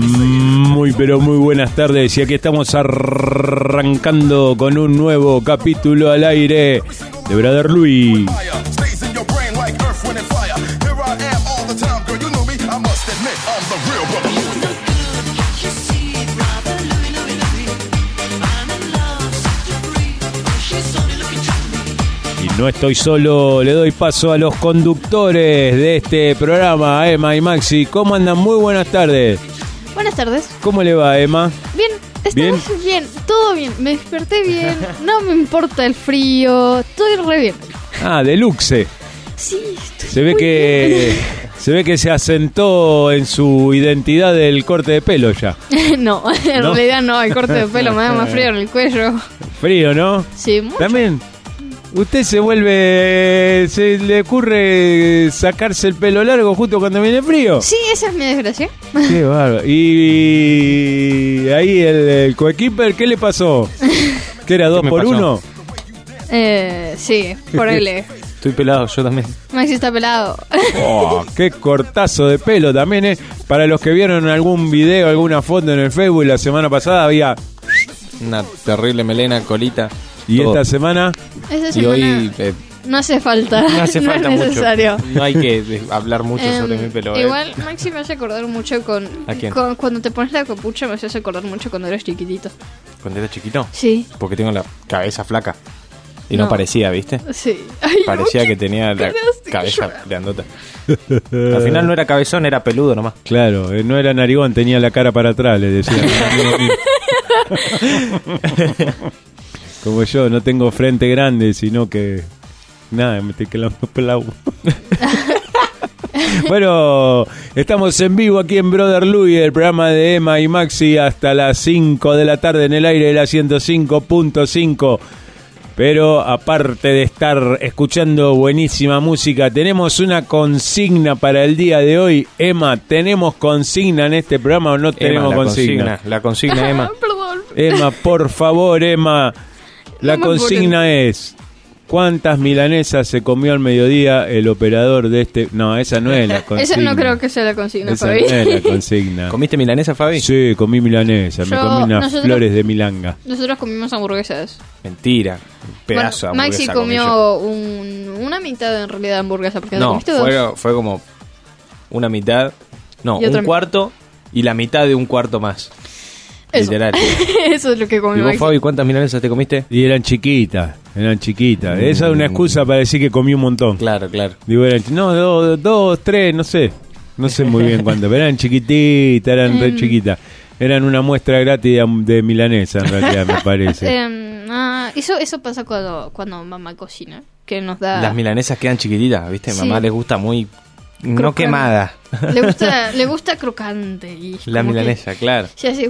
Muy pero muy buenas tardes y aquí estamos arrancando con un nuevo capítulo al aire de Brother Luis. Y no estoy solo, le doy paso a los conductores de este programa, Emma y Maxi. ¿Cómo andan? Muy buenas tardes. Buenas tardes. ¿Cómo le va, Emma? Bien, estamos bien, todo bien. Me desperté bien, no me importa el frío, estoy re bien. Ah, deluxe. Sí, estoy Se ve muy que se asentó en su identidad del corte de pelo ya. bien. No, en ¿No? realidad no, el corte de pelo me da más frío en el cuello. Frío, ¿no? Sí, mucho. También. Usted se le ocurre sacarse el pelo largo justo cuando viene frío. Sí, esa es mi desgracia. Qué bárbaro. Y ahí el coequiper, ¿qué le pasó? ¿Qué era, 2 por 1? Sí, por él. Estoy pelado, yo también. Maxi está pelado. Oh, qué cortazo de pelo también, ¿eh? Para los que vieron algún video, alguna foto en el Facebook la semana pasada había... Una terrible melena, colita. Y todo. esta semana... Esa Y semana hoy no hace falta. no hace falta no es mucho. necesario. No hay que hablar mucho sobre mi pelo. Igual Maxi me hace acordar mucho ¿A quién? cuando te pones la capucha, me hace acordar mucho cuando eras chiquitito. Cuando era chiquito. Sí, Porque tengo la cabeza flaca. Y no No. parecía, ¿viste? sí. Ay, Parecía no, que tenía la ganas de cabeza llorar. grandota. Al final no era cabezón, era peludo nomás. Claro, no era narigón, tenía la cara para atrás, le decía. Como yo, no tengo frente grande, sino que... Nada, me estoy quedando pelado. Bueno, estamos en vivo aquí en Brother Luis, el programa de Emma y Maxi, hasta las 5 de la tarde en el aire de la 105.5. Pero aparte de estar escuchando buenísima música, tenemos una consigna para el día de hoy. Emma, ¿tenemos consigna en este programa o no tenemos Emma, consigna? La consigna, Emma. Perdón. Emma, por favor, Emma. La No me consigna es: ¿cuántas milanesas se comió al mediodía el operador de este...? No, esa no es la consigna. Esa no creo que sea la consigna, Esa Fabi. no es la consigna. ¿Comiste milanesa, Fabi? Sí, comí milanesa. Me comí unas flores de milanga. Nosotros comimos hamburguesas. Mentira. Un pedazo Bueno, de Maxi hamburguesa comí yo. comió una mitad en realidad de hamburguesa, porque No, comiste dos. fue como una mitad. No, Y otra un cuarto y la mitad de un cuarto más. Eso. Literal. Eso es lo que ¿Y comió vos, Maxi. Fabi, cuántas milanesas te comiste? Y eran chiquitas. Esa es una excusa para decir que comí un montón. Claro, claro. Digo, no, dos, tres, no sé. No sé muy bien cuánto, pero eran chiquititas, eran re chiquitas. Eran una muestra gratis de milanesa, en realidad, me parece. Eso pasa cuando mamá cocina, que nos da... Las milanesas quedan chiquititas, ¿viste? Sí. Mamá les gusta muy... No Crocante. quemada. Le gusta crocante. Y La como que milanesa, claro. se hace...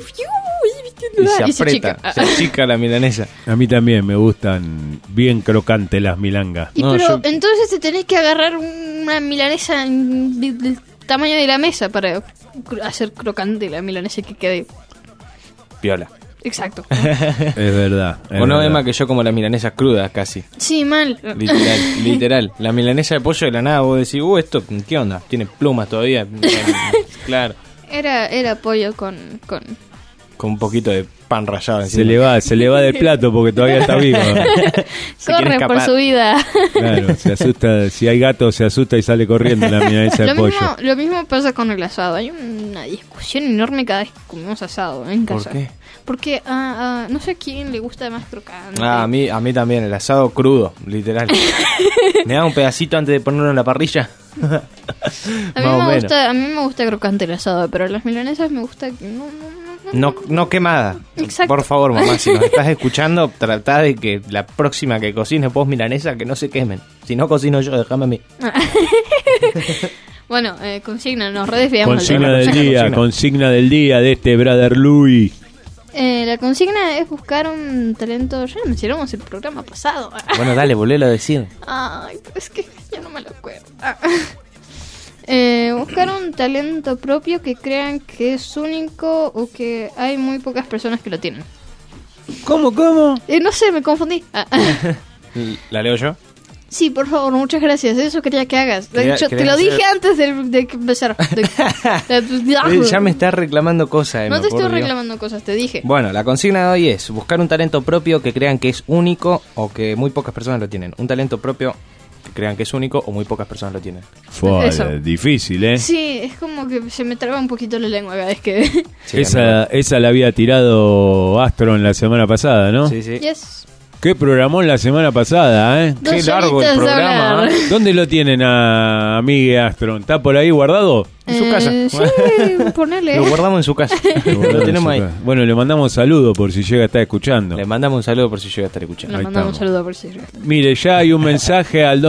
Y se se aprieta, achica. se achica la milanesa. A mí también me gustan bien crocantes las milangas. Y No, pero yo- entonces te tenés que agarrar una milanesa del tamaño de la mesa para hacer crocante la milanesa que quede. Piola. Exacto. Es verdad. es O no, verdad. Emma, que yo como las milanesas crudas casi. Sí, mal. Literal, literal. La milanesa de pollo de la nada, vos decís, esto, ¿qué onda? Tiene plumas todavía. Claro. Era pollo con... Con un poquito de pan rallado Se encima. le va del plato porque todavía está vivo. Se quiere Corre por escapar. su vida. Claro, se asusta. Si hay gato, se asusta y sale corriendo la milanesa de pollo. Lo mismo pasa con el asado. Hay una discusión enorme cada vez que comemos asado en ¿Por casa. qué? Porque no sé a quién le gusta más crocante. A mí también, el asado crudo, literal. ¿Me da un pedacito antes de ponerlo en la parrilla? A Más o menos. a mí me gusta crocante el asado, pero las milanesas me gusta que No quemada. Exacto. Por favor, mamá, si nos estás escuchando, tratá de que la próxima que cocines vos milanesa, que no se quemen. Si no cocino yo, déjame a mí. Bueno, consigna, nos redesviamos Consigna del del tema. día, consigna del día de este Brother Louis. La consigna es buscar un talento. Ya lo mencionamos el programa pasado. Bueno, dale, volvélo a decir. Ay, pero es que ya no me lo acuerdo. Buscar un talento propio que crean que es único o que hay muy pocas personas que lo tienen. ¿Cómo? No sé, me confundí. ¿La leo yo? Sí, por favor, muchas gracias. Eso quería que hagas. De Quería- hecho, te quería lo dije hacer- antes de que empezar. Ya me estás reclamando cosas, Emma, No te por estoy Dios. reclamando cosas, te dije. Bueno, la consigna de hoy es buscar un talento propio que crean que es único o que muy pocas personas lo tienen. Un talento propio que crean que es único o muy pocas personas lo tienen. Fue Eso. difícil, ¿eh? Sí, es como que se me traba un poquito la lengua cada vez que... Sí, Esa la había tirado Astro en la semana pasada, ¿no? sí, sí. Yes. Qué programón la semana pasada, ¿eh? Qué Dos largo el horitas de programa, hablar. ¿Dónde lo tienen a Miguel Astro? ¿Está por ahí guardado? En su casa. Sí, ponele. Lo guardamos en su casa. Lo tenemos ahí. Bueno, le mandamos saludos por si llega a estar escuchando. Le mandamos un saludo por si llega a estar escuchando. Le Ahí mandamos un estamos. saludo por si... Mire, ya hay un mensaje al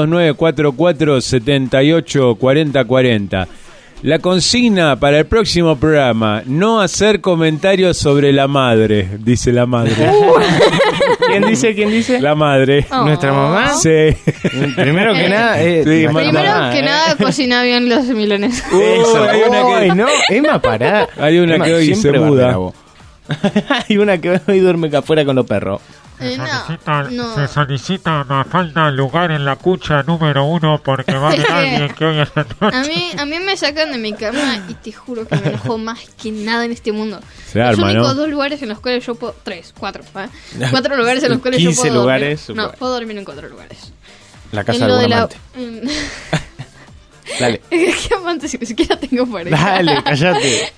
2944-784040. La consigna para el próximo programa, no hacer comentarios sobre la madre, dice la madre. ¿Quién dice? ¿Quién dice? La madre. Oh. ¿Nuestra mamá? Sí. Primero que nada, Sí, nuestra Primero mamá, que nada, cocina bien los milanes. Eso, hay una que- Ay, no, Emma, pará. Hay una Emma, que hoy siempre se muda. bardera vos. Hay una que hoy duerme acá afuera con los perros. No. Se solicita una falta de lugar en la cucha número 1 porque va a haber alguien que hoy es la noche. A mí me sacan de mi cama y te juro que me enojo más que nada en este mundo. Se Los arma, únicos ¿no? 2 lugares en los cuales yo puedo... 4 lugares en los cuales 15 yo puedo lugares, dormir. No, supongo. puedo dormir en 4 lugares. La casa En de lo algún de la... amante. Dale, ¿Qué amante si ni siquiera tengo pareja? dale, cállate.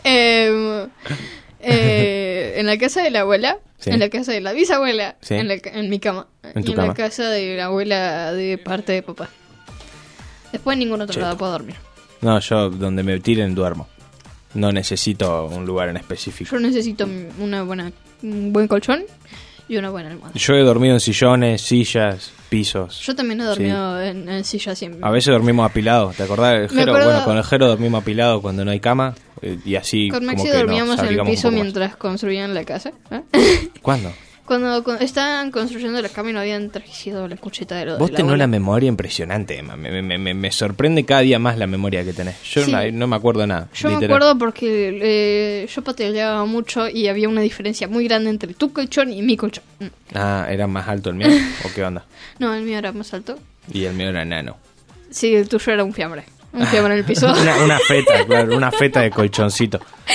En la casa de la abuela, Sí. en la casa de la bisabuela, Sí. en mi cama, En tu y en cama. la casa de la abuela de parte de papá. Después en ningún otro Cheto. lado puedo dormir. No, yo donde me tiren duermo. No necesito un lugar en específico. Yo necesito un buen colchón y una buena almohada. Yo he dormido en sillones, sillas, pisos. Yo también he dormido en silla siempre. A veces dormimos apilados, ¿te acordás del Me Jero? acuerdo- Bueno, con el Jero dormimos apilados cuando no hay cama y así Con como Maxi que dormíamos nos en el abrigamos un piso poco más. mientras construían la casa. ¿eh? ¿Cuándo? Cuando estaban construyendo la cama y no habían traído la cucheta de lo Vos de la tenés abuela. una memoria impresionante, Emma. Me sorprende cada día más la memoria que tenés. Yo Sí. no me acuerdo nada. Yo me literal. acuerdo porque yo pataleaba mucho y había una diferencia muy grande entre tu colchón y mi colchón. Ah, ¿era más alto el mío? ¿O qué onda? No, el mío era más alto. Y el mío era enano. Sí, el tuyo era un fiambre. Un fiambre en el piso. Una feta, claro, una feta de colchoncito.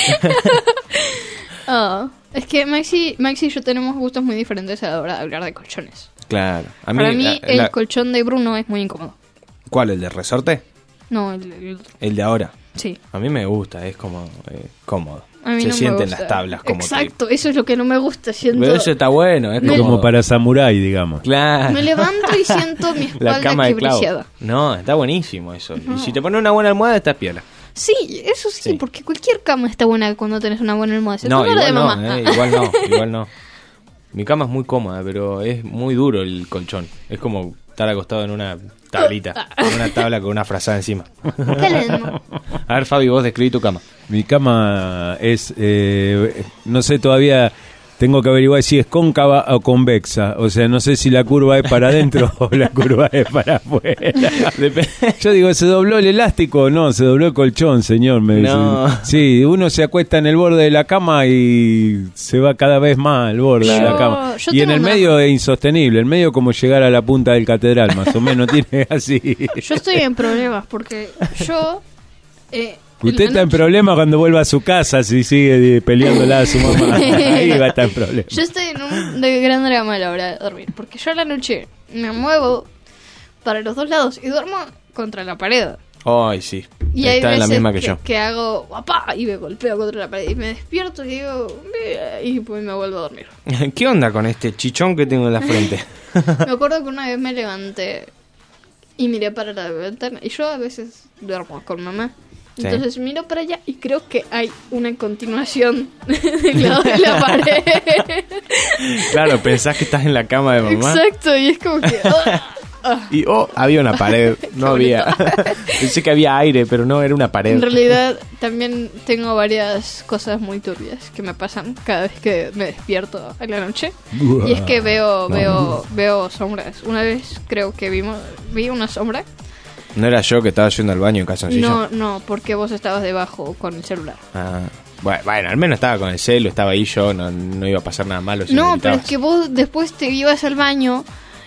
Ah, es que Maxi y yo tenemos gustos muy diferentes a la hora de hablar de colchones. Claro. A mí, Para mí, el la- colchón de Bruno es muy incómodo. ¿Cuál? ¿El de resorte? No, El de ahora. sí. A mí me gusta, es como cómodo. A mí Se no me sienten gusta. las tablas como Exacto, eso es lo que no me gusta. Siento... Pero eso está bueno, es Me- Como para samurái, digamos. Claro. Me levanto y siento mi La espalda cama de clavo. quebriciada. No, está buenísimo eso. Y si te pones una buena almohada, estás piola. Sí, eso sí, Sí. porque cualquier cama está buena cuando tenés una buena almohada. Se No, toma la de igual no, mamá. igual no. Mi cama es muy cómoda, pero es muy duro el colchón. Es como estar acostado en una tablita, en una tabla con una frazada encima. Qué lindo. A ver, Fabi, vos describí tu cama. Mi cama es, no sé todavía, tengo que averiguar si es cóncava o convexa. O sea, no sé si la curva es para adentro o la curva es para afuera. Yo digo, ¿se dobló el elástico? No, se dobló el colchón, señor. Me dice. No. Sí, uno se acuesta en el borde de la cama y se va cada vez más al borde de la Yo- cama. yo Y en tengo el una- medio es insostenible. El medio como llegar a la punta del catedral, más o menos. Tiene así. Yo estoy en problemas porque yo... Usted está en problemas cuando vuelva a su casa si sigue peleándola a su mamá. Ahí va a estar en problemas. Yo estoy en un de gran drama a la hora de dormir. Porque yo a la noche me muevo para los dos lados y duermo contra la pared. Ay, sí. Y hay Está en la veces misma que yo. que hago ¡papá! Y me golpeo contra la pared. Y me despierto y digo... Y pues me vuelvo a dormir. ¿Qué onda con este chichón que tengo en la frente? Me acuerdo que una vez me levanté y miré para la ventana. Y yo a veces duermo con mamá. Sí. Entonces miro para allá y creo que hay una continuación del lado de la pared. Claro, pensás que estás en la cama de mamá. Exacto, y es como que... Y había una pared, no había. Pensé que había aire, pero no, era una pared. En realidad también tengo varias cosas muy turbias que me pasan cada vez que me despierto a la noche. Y es que veo sombras. Una vez creo que vi una sombra. ¿No era yo que estaba yendo al baño en calzoncillo? No, porque vos estabas debajo con el celular. Ah, bueno, al menos estaba con el celo, estaba ahí yo, no iba a pasar nada malo. Si me No, pero gritabas. es que vos después te ibas al baño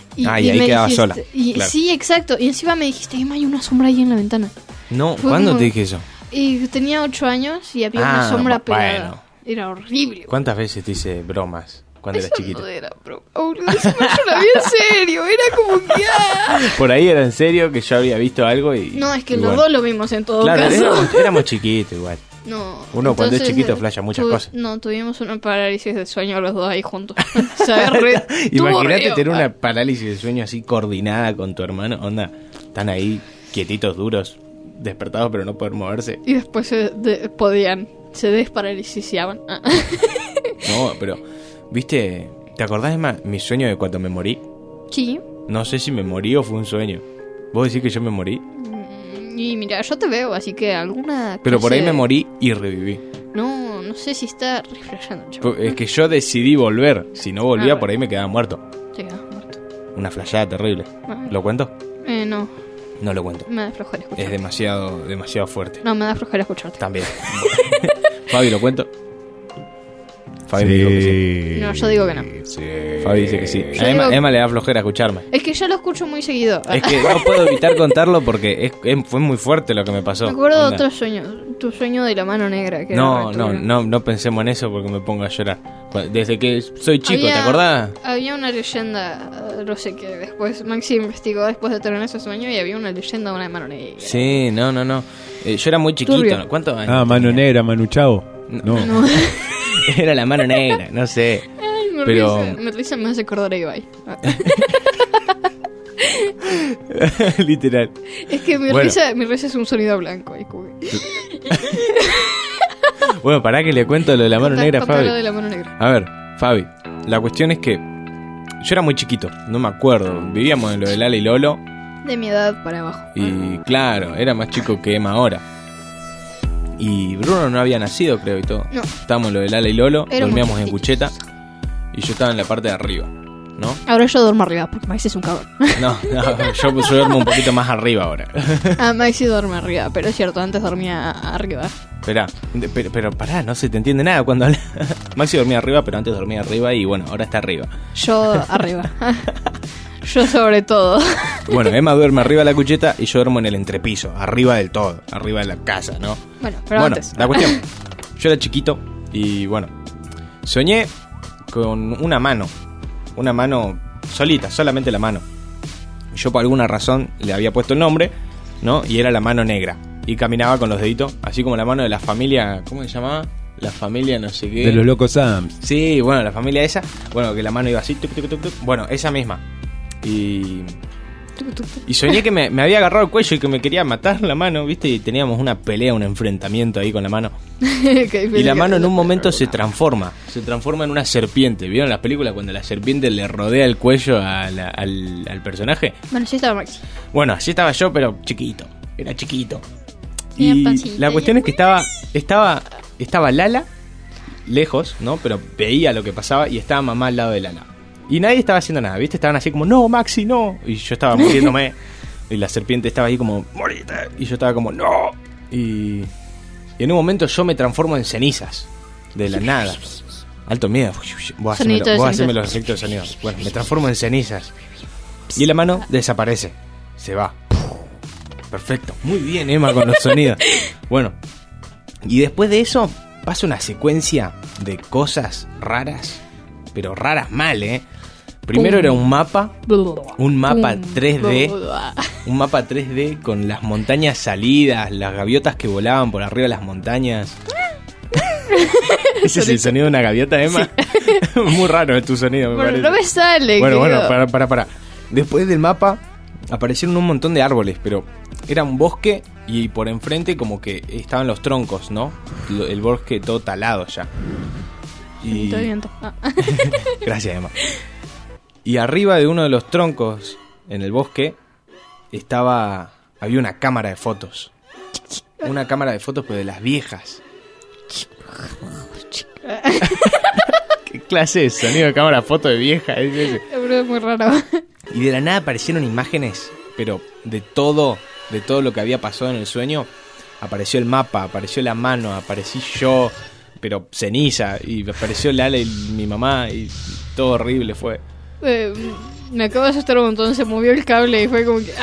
Y ahí me quedaba dijiste- sola. Y, Claro. Sí, exacto. Y encima me dijiste, Emma, hay una sombra ahí en la ventana. No, Fue ¿cuándo como- te dije eso? Y tenía 8 años y había una Ah, sombra bueno. pelada. Era horrible. ¿Cuántas veces te hice bromas cuando eras Eso chiquito? no era broma, boludo. Eso yo la vi en serio. Era como que... Por ahí era en serio que yo había visto algo y... No, es que y los bueno. dos lo vimos en todo Claro, caso. éramos chiquitos igual. No. Uno cuando es entonces, chiquito flasha muchas cosas. No, tuvimos una parálisis de sueño los dos ahí juntos. O sea, estuvo Imagínate re tener loca. una parálisis de sueño así coordinada con tu hermano. Onda, están ahí quietitos, duros, despertados pero no poder moverse. Y después se desparalisiaban. No, pero, ¿viste? ¿Te acordás de mi sueño de cuando me morí? Sí. No sé si me morí o fue un sueño. ¿Vos decís que yo me morí? Y mira, yo te veo, así que alguna... Pero por ahí clase me morí y reviví. No sé si está reflejando, chaval. Es que yo decidí volver. Si no volvía, Ah, por ahí me quedaba muerto. Te quedas muerto. Una flayada terrible. Ah. ¿Lo cuento? No, No lo cuento. me da flojera escucharte. Es demasiado fuerte. No, me da flojera escucharte. También. Fabi, ¿lo cuento? Fabi me dijo que sí. No, yo digo que no. Sí. Fabi dice que sí. Yo A digo- Emma le da flojera escucharme. Es que yo lo escucho muy seguido. Es que no puedo evitar contarlo porque fue muy fuerte lo que me pasó. Me acuerdo de Onda. otro sueño. Tu sueño de la mano negra. Que No, era no pensemos en eso porque me pongo a llorar. Desde que soy chico, ¿te acordás? Había una leyenda, no sé qué. Después Maxi investigó después de tener ese sueño y había una leyenda de una mano negra. Sí, no. Yo era muy chiquito. Turbio. ¿No? ¿Cuántos años? Ah, mano tenía? negra, Manu Chao. No. No. Era la mano negra, no sé. Ay, Pero- me risa me hace acordar a Ibai. Literal. Es que mi Bueno. risa es un sonido blanco. Ahí, como que- Bueno, pará que le cuento lo de la mano Contá- negra, contá Fabi. lo de la mano negra. A ver, Fabi, la cuestión es que yo era muy chiquito, no me acuerdo. Vivíamos en lo de Lala y Lolo De mi edad para abajo. y claro, era más chico que Emma ahora. Y Bruno no había nacido, creo, y todo. No. Estábamos en lo de Lala y Lolo, Éramos dormíamos en chiquitos. cucheta y yo estaba en la parte de arriba, ¿no? Ahora yo duermo arriba porque Maxi es un cabrón. No, yo duermo un poquito más arriba ahora. Maxi duerme arriba, pero es cierto, antes dormía arriba. Esperá, pero pará, no se te entiende nada cuando hablas. Maxi dormía arriba, pero antes dormía arriba y bueno, ahora está arriba. Yo arriba. Yo sobre todo. Bueno, Emma duerme arriba de la cucheta y yo duermo en el entrepiso, arriba del todo, arriba de la casa, ¿no? Bueno, pero Bueno, antes. la cuestión, yo era chiquito y bueno, soñé con una mano solita, solamente la mano. Yo por alguna razón le había puesto el nombre, ¿no? Y era la mano negra. Y caminaba con los deditos, así como la mano de la familia, ¿cómo se llamaba? La familia no sé qué. De los locos Adams. Sí, bueno, la familia esa. Bueno, que la mano iba así, tuc, tuc, tuc, tuc. Bueno, esa misma. Y soñé que me había agarrado el cuello y que me quería matar la mano, ¿viste? Y teníamos una pelea, un enfrentamiento ahí con la mano. Y la mano en un momento se transforma en una serpiente. ¿Vieron las películas cuando la serpiente le rodea el cuello al personaje? Bueno, sí estaba Maxi. Bueno, así estaba yo, pero chiquito. Era chiquito. Tenía Y pancita. la cuestión es que estaba Lala lejos, ¿no? Pero veía lo que pasaba y estaba mamá al lado de Lala. Y nadie estaba haciendo nada, ¿viste? Estaban así como, no, Maxi, no. Y yo estaba muriéndome. Y la serpiente estaba ahí como, morite. Y yo estaba como, no. Y en un momento yo me transformo en cenizas. De la nada. Alto miedo. Vos Sonidito de haceme cenizas. los efectos de sonido. Bueno, me transformo en cenizas. Y la mano desaparece. Se va. Perfecto. Muy bien, Emma, con los sonidos. Bueno. Y después de eso pasa una secuencia de cosas raras. Pero raras mal, ¿eh? Primero era un mapa 3D. Un mapa 3D con las montañas salidas, las gaviotas que volaban por arriba de las montañas. ¿Ese es el sonido de una gaviota, Emma? Muy raro es tu sonido, me Bueno, parece. no me sale. Bueno, querido. para. Después del mapa aparecieron un montón de árboles, pero era un bosque y por enfrente como que estaban los troncos, ¿no? El bosque todo talado ya. Y... Todo viento. Ah. Gracias, Emma. Y arriba de uno de los troncos en el bosque había una cámara de fotos. Una cámara de fotos, pero de las viejas. ¿Qué clase de sonido de cámara de fotos de vieja es ese? Es muy raro. Y de la nada aparecieron imágenes, pero de todo lo que había pasado en el sueño. Apareció el mapa, apareció la mano, aparecí yo, pero ceniza, y apareció Lala y mi mamá, y todo horrible fue. Me acabo de asustar un montón, se movió el cable y fue como que...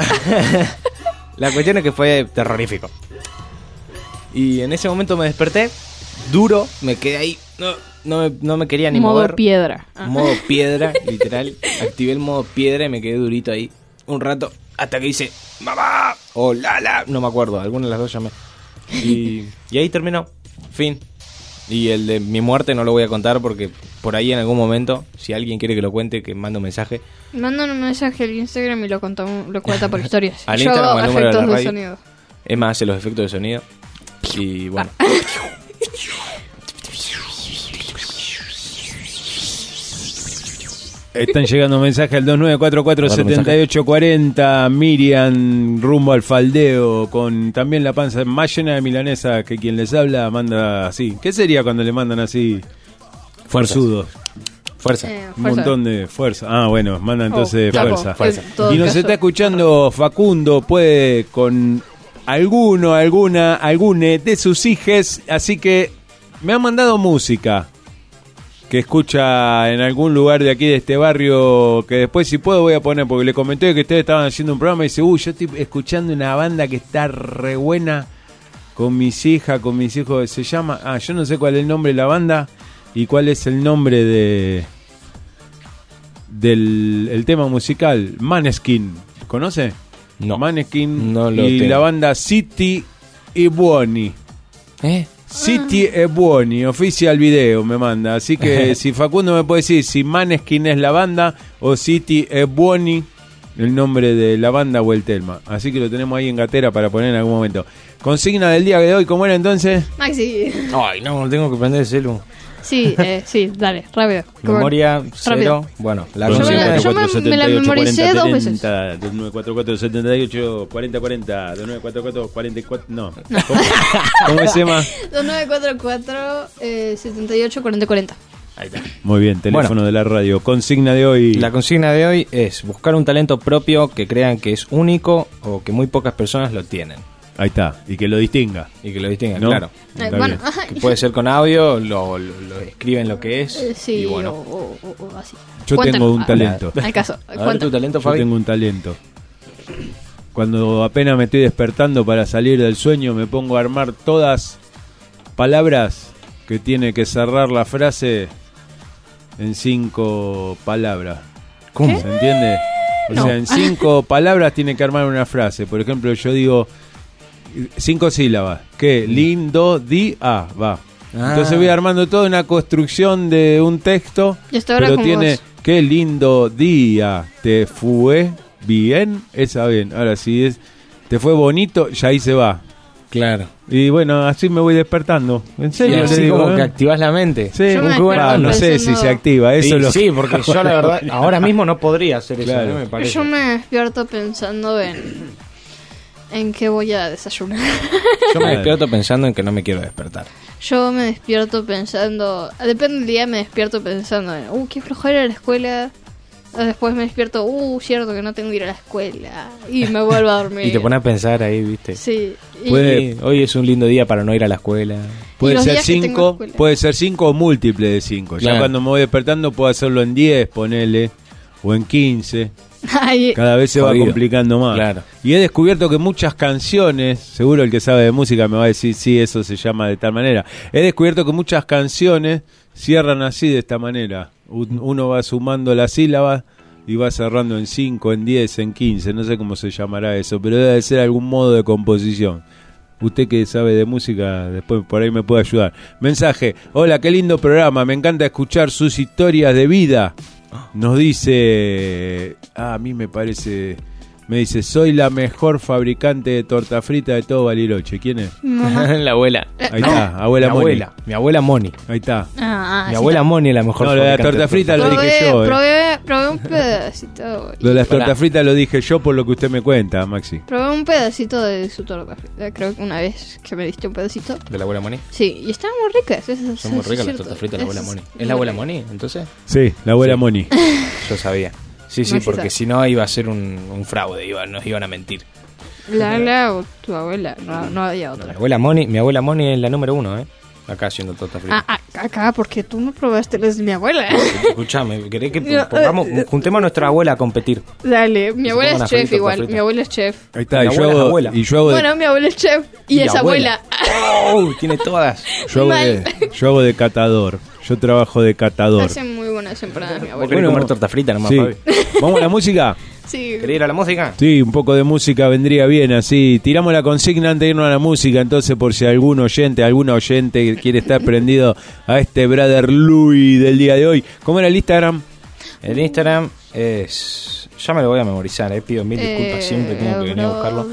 La cuestión es que fue terrorífico. Y en ese momento me desperté, duro, me quedé ahí, no me quería ni modo mover. piedra. Modo piedra, literal. Activé el modo piedra y me quedé durito ahí un rato hasta que hice mamá o Lala, no me acuerdo, alguna de las dos llamé. Y ahí terminó, fin. Y el de mi muerte no lo voy a contar porque por ahí en algún momento, si alguien quiere que lo cuente, que mande un mensaje. Mandan un mensaje al Instagram y lo cuenta por historias. Al Yo Instagram, hago al número de la efectos de radio. sonido. Emma hace los efectos de sonido. Y bueno. Están llegando mensajes al 2944-7840. Miriam rumbo al faldeo con también la panza más llena de milanesa que quien les habla manda así. ¿Qué sería cuando le mandan así? Fuerzudos. Fuerza. Un montón de fuerza. Ah, bueno, manda entonces claro, fuerza. en todo Y nos caso. está escuchando Facundo, puede con algune de sus hijes, así que me han mandado música que escucha en algún lugar de aquí de este barrio, que después si puedo voy a poner, porque le comenté que ustedes estaban haciendo un programa y dice, yo estoy escuchando una banda que está re buena con mis hijas, con mis hijos, se llama, yo no sé cuál es el nombre de la banda y cuál es el nombre del el tema musical, Maneskin, ¿conoce? No. Maneskin No lo y tengo. la banda City e Buoni. City e Buoni, oficial video me manda. Así que si Facundo me puede decir si Maneskin es la banda o City e Buoni el nombre de la banda o el tema. Así que lo tenemos ahí en gatera para poner en algún momento. Consigna del día de hoy, ¿cómo era entonces? Maxi. Ay, no, tengo que prender el celu. Sí, dale, rápido. Memoria cero. Rápido. Bueno, la Yo consigna me- yo me la memoricé 2 veces. 2944-78-40-40, 2944-44, no. ¿Cómo se llama? 2944-78-4040. Ahí está. Muy bien, teléfono Bueno. de la radio. Consigna de hoy. La consigna de hoy es buscar un talento propio que crean que es único o que muy pocas personas lo tienen. Ahí está, y que lo distinga. Y que lo distingan, ¿No? claro. Está Bueno, bien. Que puede ser con audio, lo escriben lo que es. sí, y bueno. o así. Yo Cuéntanos, tengo un talento. Al caso, A ver tu cuéntanos. talento, Yo Fabi. tengo un talento. Cuando apenas me estoy despertando para salir del sueño, me pongo a armar todas palabras que tiene que cerrar la frase en 5 palabras. ¿Cómo? ¿Se entiende? O No. sea, en 5 palabras tiene que armar una frase. Por ejemplo, yo digo 5 sílabas. ¿Qué? Lindo día. Va. Entonces voy armando toda una construcción de un texto. Yo estoy ahora Pero con tiene, vos. qué lindo día. ¿Te fue bien? Esa bien. Ahora si es, te fue bonito, ya ahí se va. Claro. Y bueno, así me voy despertando. En Y serio, le así digo, como ¿eh? que activas la mente. Sí, Yo me qué buena despierto onda. No sé si pensando- se activa. Eso Sí, es lo sí, porque yo la verdad ahora mismo no podría hacer eso, Claro. me parece. Yo me despierto pensando en qué voy a desayunar. Yo me despierto pensando en que no me quiero despertar. Yo me despierto pensando, depende del día, me despierto pensando en, qué flojera la escuela. Después me despierto, cierto que no tengo que ir a la escuela. Y me vuelvo a dormir. Y te pones a pensar ahí, ¿viste? Sí. Y Puede- Sí, hoy es un lindo día para no ir a la escuela. Puede los ser días que tengo 5, escuela. puede ser 5 o múltiple de 5. Ya Claro. cuando me voy despertando puedo hacerlo en 10, ponele, o en 15. Ay, Cada vez se Jodido. va complicando más. Claro. Y he descubierto que muchas canciones, seguro el que sabe de música me va a decir, sí, eso se llama de tal manera. He descubierto que muchas canciones cierran así, de esta manera. Uno va sumando las sílabas y va cerrando en 5, en 10, en 15. No sé cómo se llamará eso, pero debe ser algún modo de composición. Usted que sabe de música, después por ahí me puede ayudar. Mensaje: hola, qué lindo programa, me encanta escuchar sus historias de vida. Nos dice, a mí me parece, me dice, soy la mejor fabricante de torta frita de todo Bariloche. ¿Quién es? La abuela. Ahí está, abuela Moni. Mi abuela Moni. Ahí está. Mi sí. abuela Moni es la mejor No, lo de la fabricante torta frita lo torta. dije yo. Probé un pedacito. Lo de las Pará. tortas fritas lo dije yo por lo que usted me cuenta, Maxi. Probé un pedacito de su torta frita. Creo que una vez que me diste un pedacito. ¿De la abuela Moni? Sí, y estaban muy ricas. Son muy ricas las tortas fritas de la abuela Moni. ¿Es la abuela Moni, entonces? Sí, la abuela Sí. Moni. Yo sabía. Sí, sí, Maxi porque sabe. si no iba a ser un fraude, nos iban a mentir. Lala o tu abuela. No había Mi otra. abuela Moni es la número 1, acá haciendo torta frita. acá porque tú no probaste los de mi abuela. Escuchame, ¿querés que juntemos a nuestra abuela a competir? Dale, mi Se abuela pongan es a chef frito, igual, frito. mi abuela es chef. Ahí está, Mi y yo abuela es hago, abuela. y yo hago de, Bueno, mi abuela es chef y es abuela. Oh, tiene todas. yo hago de, mal. yo hago de catador. Yo trabajo de catador. Hacen muy buenas empanadas mi ¿Vos abuela. querés Bueno, comer torta frita nomás, Sí. Fabi? ¿Vamos a la música? Sí. ¿Querés ir a la música? Sí, un poco de música vendría bien, así. Tiramos la consigna antes de irnos a la música, entonces por si alguna oyente quiere estar prendido a este Brother Louis del día de hoy. ¿Cómo era el Instagram? El Instagram es... Ya me lo voy a memorizar, pido mil disculpas, siempre tengo que venir a buscarlo.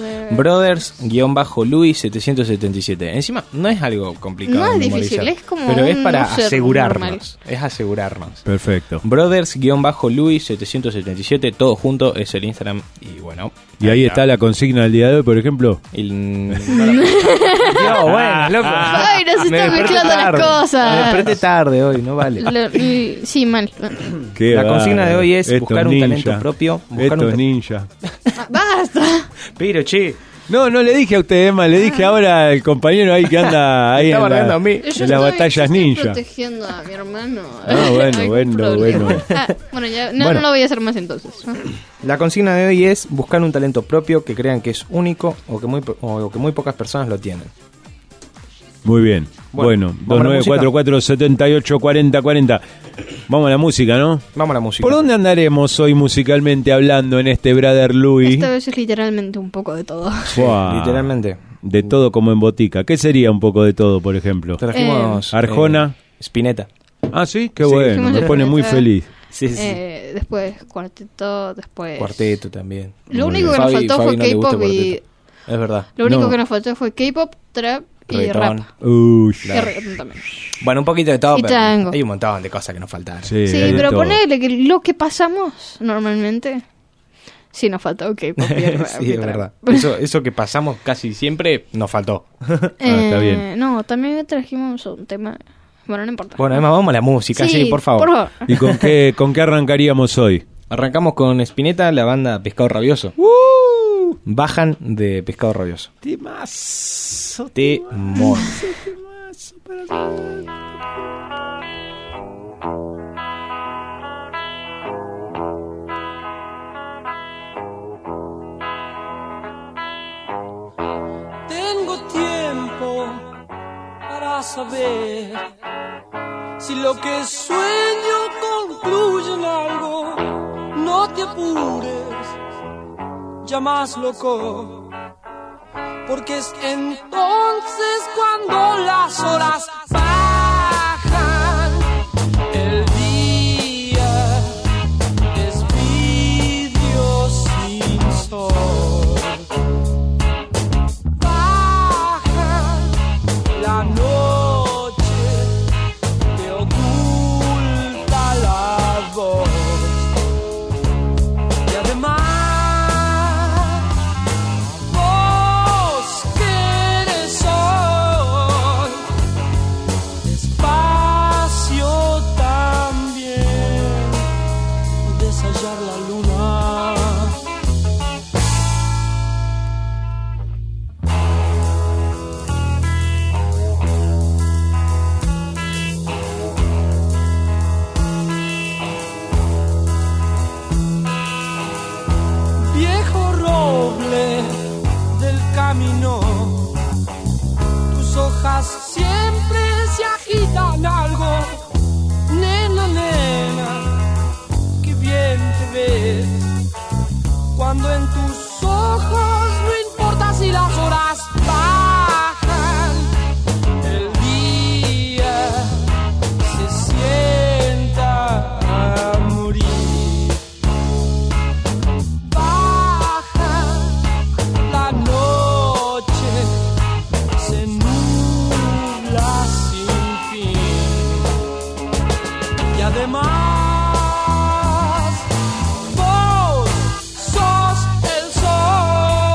Brothers-Louis777. Encima, no es algo complicado. No de es memorizar, difícil, es como pero es un para user asegurarnos. normal. Es asegurarnos. Perfecto. Brothers-Louis777, todo junto es el Instagram. Y bueno. Y ahí está la consigna del día de hoy, por ejemplo. No, bueno, loco. Ay, no se Me están desperté mezclando las tarde. cosas. Me desperté tarde hoy, no vale. Sí, mal. Qué La consigna de hoy es Estos buscar un talento ninjas. propio. Buscar Estos un ninjas. Basta. Pero, che, No le dije a usted, Emma, le dije ahora al compañero ahí que anda ahí Está en, bardeando a mí. en las batallas yo estoy ninja. protegiendo a mi hermano. Ah, bueno, Hay bueno, problema. bueno. Bueno, ya Bueno. no lo voy a hacer más entonces. la consigna de hoy es buscar un talento propio que crean que es único o que muy pocas personas lo tienen. Muy bien. Bueno, ¿vamos a la 2944-784040. Vamos a la música, ¿no? Vamos a la música. ¿Por dónde andaremos hoy musicalmente hablando en este Brother Louis? Esta vez es literalmente un poco de todo. Buah. Literalmente. De todo como en botica. ¿Qué sería un poco de todo, por ejemplo? Trajimos Arjona. Spinetta. Ah, sí, qué Sí. bueno. Me pone muy feliz. Sí, sí. Después cuarteto, después... Cuarteto también. Lo Muy único que bien. nos faltó fue no le gusta K-pop y... cuarteto. Es verdad. Lo único No. que nos faltó fue K-pop, trap y Reggaetón. rap. Uy, Y reggaetón también. Bueno, un poquito de todo, Y pero tango. hay un montón de cosas que nos faltaron. sí, Sí, hay de pero todo. ponele que lo que pasamos normalmente... Sí, nos faltó K-pop y rap Sí, y es trap. verdad. Eso que pasamos casi siempre nos faltó. está bien. No, también trajimos un tema... Bueno, no importa. Bueno, Emma, vamos a la música, sí, por favor. ¿Y con qué arrancaríamos hoy? Arrancamos con Spinetta, la banda Pescado Rabioso. Bajan de Pescado Rabioso. Temor. Tengo tiempo para saber si lo que sueño concluye en algo. No te apures, ya más loco, porque es entonces cuando las horas bajan. El día es vidrio sin sol. Baja la noche, te oculta la voz. Y además, vos que eres sol, despacio también, deshallar la luna. Viejo roble del camino, tus hojas siempre se agitan algo. Nena, nena, qué bien te ves cuando en tus ojos no importa si las horas bajan. El día se sienta a morir. Baja la noche, se nubla sin fin. Y además, vos sos el sol.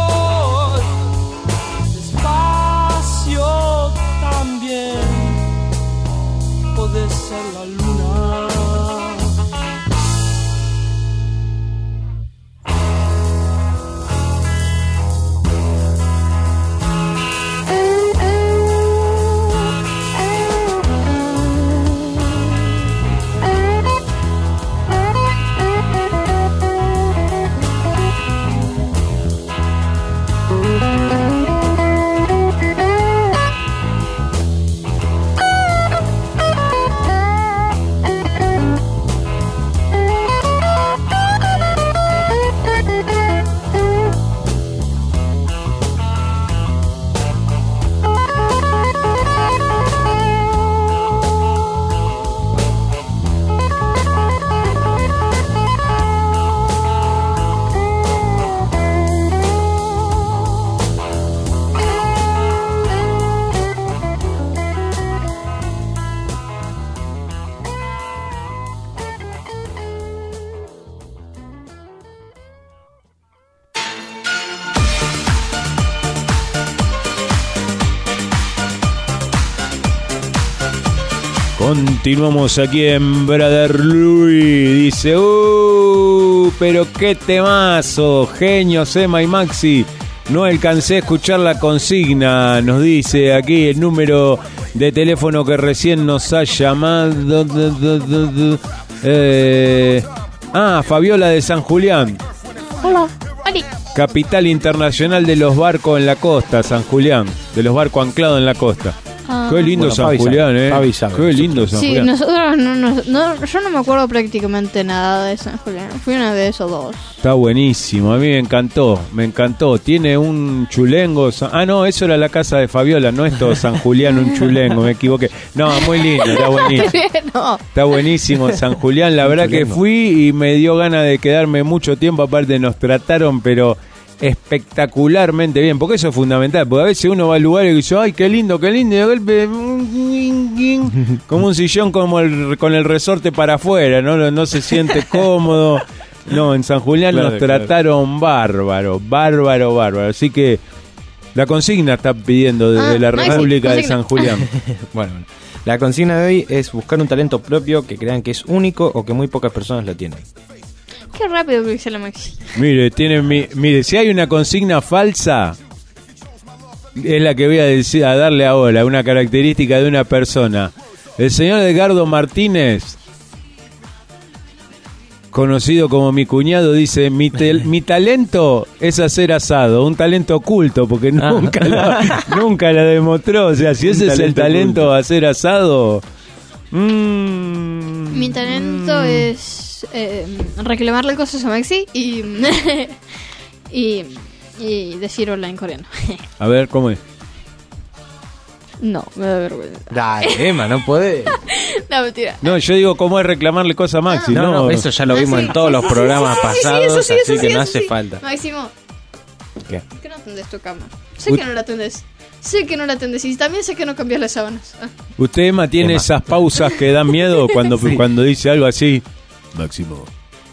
Continuamos aquí en Brother Louis. Dice, pero qué temazo, genios Emma y Maxi. No alcancé a escuchar la consigna, nos dice aquí el número de teléfono que recién nos ha llamado. Fabiola de San Julián. Hola. Ali. Capital internacional de los barcos en la costa, San Julián. De los barcos anclados en la costa. Qué lindo Bueno, San Fabi Julián, Fabi sabe. Qué lindo San Sí, Julián. nosotros yo no me acuerdo prácticamente nada de San Julián. Fui una vez o dos. Está buenísimo, a mí me encantó. Tiene un chulengo. No, eso era la casa de Fabiola, no es todo San Julián un chulengo, me equivoqué. No, muy lindo, está buenísimo. No. Está buenísimo San Julián, la verdad que fui y me dio ganas de quedarme mucho tiempo, aparte nos trataron, pero espectacularmente bien, porque eso es fundamental, porque a veces uno va al lugar y dice, ay, qué lindo, y de golpe como un sillón con el resorte para afuera, no se siente cómodo. No, en San Julián Claro, nos trataron bárbaro, así que la consigna está pidiendo desde la Maxi, República de consigna. San Julián. Bueno, la consigna de hoy es buscar un talento propio que crean que es único o que muy pocas personas lo tienen. Qué rápido que dice la Maxi. Mire, si hay una consigna falsa, es la que voy a darle ahora, una característica de una persona. El señor Edgardo Martínez, conocido como mi cuñado, dice, mi talento es hacer asado, un talento oculto, porque nunca la demostró. O sea, si ese es el talento, hacer asado... Mi talento es reclamarle cosas a Maxi y decir hola en coreano. A ver, ¿cómo es? No, me da vergüenza. Dale, Emma, no podés. No, mentira. No, yo digo cómo es reclamarle cosas a Maxi, No, eso ya lo vimos sí, en todos los sí, programas sí, pasados, eso sí, así eso que sí, no eso hace sí. falta. Máximo, ¿Qué? ¿por qué no atendes tu cama? Sé que no la atendes. Sé que no la atendes y también sé que no cambias las sábanas. Usted, Emma, tiene Emma. esas pausas que dan miedo cuando dice algo así. Máximo.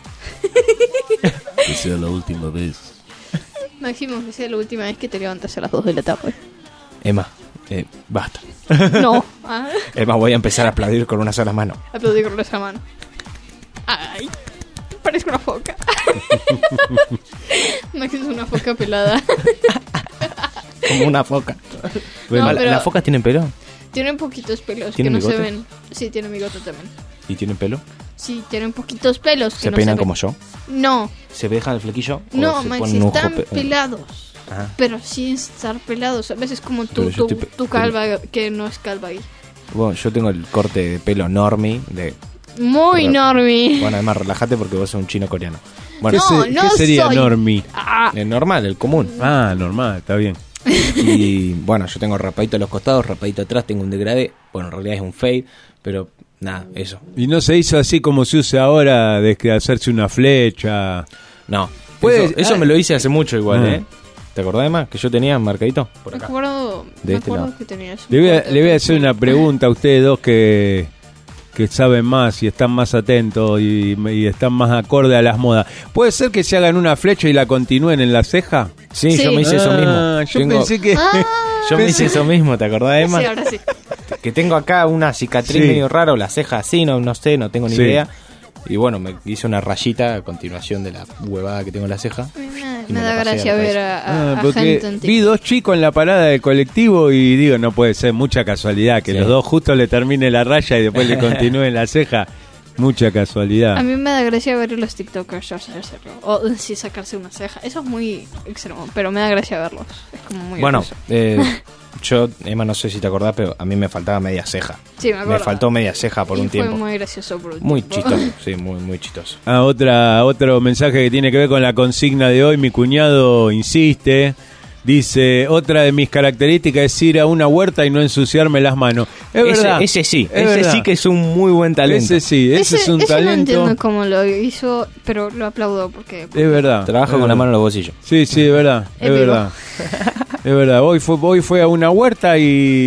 Que sea la última vez. Máximo, que sea la última vez que te levantas a las 2 de la tarde. Emma, basta. No. Emma, voy a empezar a aplaudir con una sola mano. Aplaudí con esa mano. Ay, parezco una foca. Maxi es una foca pelada. Como una foca. No, pero- ¿Las focas tienen pelo? Tienen poquitos pelos que ¿Tienen no se bigote? ven. Sí, tienen bigote también. ¿Y tienen pelo? Sí, tienen poquitos pelos que ¿Se no peinan se ven. como yo? No, ¿Se dejan el flequillo? ¿O no, se Maxi, ponen un están jope- pelados. Ajá. Pero sin estar pelados. A veces como Pero yo estoy tu calva que no es calva ahí. Bueno, yo tengo el corte de pelo normie de... Muy Pero- normie. Bueno, además relájate porque vos sos un chino coreano. Bueno, No, ¿Qué sería soy. normie? el normal, el común. Normal, está bien. Y bueno, yo tengo rapadito a los costados, rapadito atrás, tengo un degradé. Bueno, en realidad es un fade, pero nada, eso. Y no se hizo así como se usa ahora, de que hacerse una flecha. No, Pues, eso me lo hice hace mucho igual, Ah. ¿eh? ¿Te acordás, Emma? Que yo tenía marcadito por Me acá. acuerdo, De me este acuerdo lado. que tenías un Le voy corte a de hacer pelo. una pregunta a ustedes dos que saben más y están más atentos y están más acorde a las modas. ¿Puede ser que se hagan una flecha y la continúen en la ceja? Sí, Sí. yo me hice eso mismo. Yo Tengo- pensé que... Yo me hice eso mismo, ¿te acordás, Emma? Sí, ahora sí. Que tengo acá una cicatriz Sí. medio raro, la ceja así, no sé, no tengo ni Sí. idea. Y bueno, me hice una rayita a continuación de la huevada que tengo en la ceja. A mí Y me me da la pasé gracia a la ver cabeza. a porque gente en vi TikTok. dos chicos en la parada del colectivo y digo, no puede ser, mucha casualidad que Sí. los dos justo le termine la raya y después le continúen la ceja. Mucha casualidad. A mí me da gracia ver a los TikTokers hacerlo. O sí, sacarse una ceja. Eso es muy extremo, pero me da gracia verlos. Es como muy Bueno, gracioso. yo, Emma, no sé si te acordás, pero a mí me faltaba media ceja. Sí, me acuerdo. Me faltó media ceja por Y un tiempo. Fue muy gracioso por un Muy tiempo. chistoso, sí, muy chistoso. Otro mensaje que tiene que ver con la consigna de hoy. Mi cuñado insiste. Dice, otra de mis características es ir a una huerta y no ensuciarme las manos. Es verdad. Ese sí, Es ese verdad. sí que es un muy buen talento. Ese sí, ese es un ese no talento. entiendo cómo lo hizo, pero lo aplaudo porque... Es verdad. Trabaja con la mano en los bolsillos. Sí, sí, es verdad. Es En vivo. verdad. Es verdad. Hoy fue a una huerta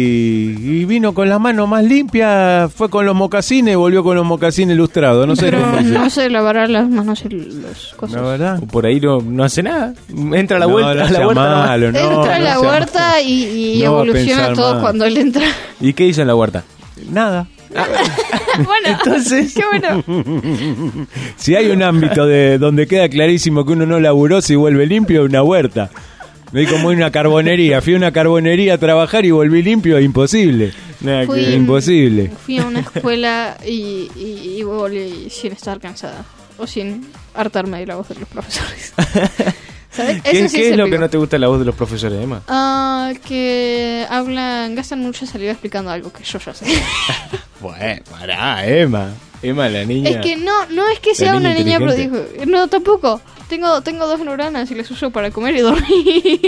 y vino con las manos más limpias. Fue con los mocasines y volvió con los mocasines ilustrados. No sé Pero cómo hizo. no sé lavar las manos y las cosas. ¿No, verdad? Por ahí no hace nada. Entra a la No, vuelta. no a la sea vuelta nomás. malo, no, Entra a no la sea huerta y No va a evoluciona pensar todo más. cuando él entra. ¿Y qué hizo en la huerta? Nada. Bueno, Entonces- qué bueno. Si hay un ámbito de donde queda clarísimo que uno no laburó, si vuelve limpio, una huerta. Me como una carbonería. Fui a una carbonería a trabajar y volví limpio, imposible. Fui- Imposible. Fui a una escuela y volví sin estar cansada. O sin hartarme de la voz de los profesores. ¿Sabes? ¿Qué, Eso sí qué se es lo pegó. que no te gusta de la voz de los profesores, Emma? Que gastan mucha saliva explicando algo que yo ya sé. Bueno, pará, Emma. Emma, la niña. Es que no es que sea niña una niña inteligente. prodigio. No, tampoco. Tengo 2 neuronas y las uso para comer y dormir.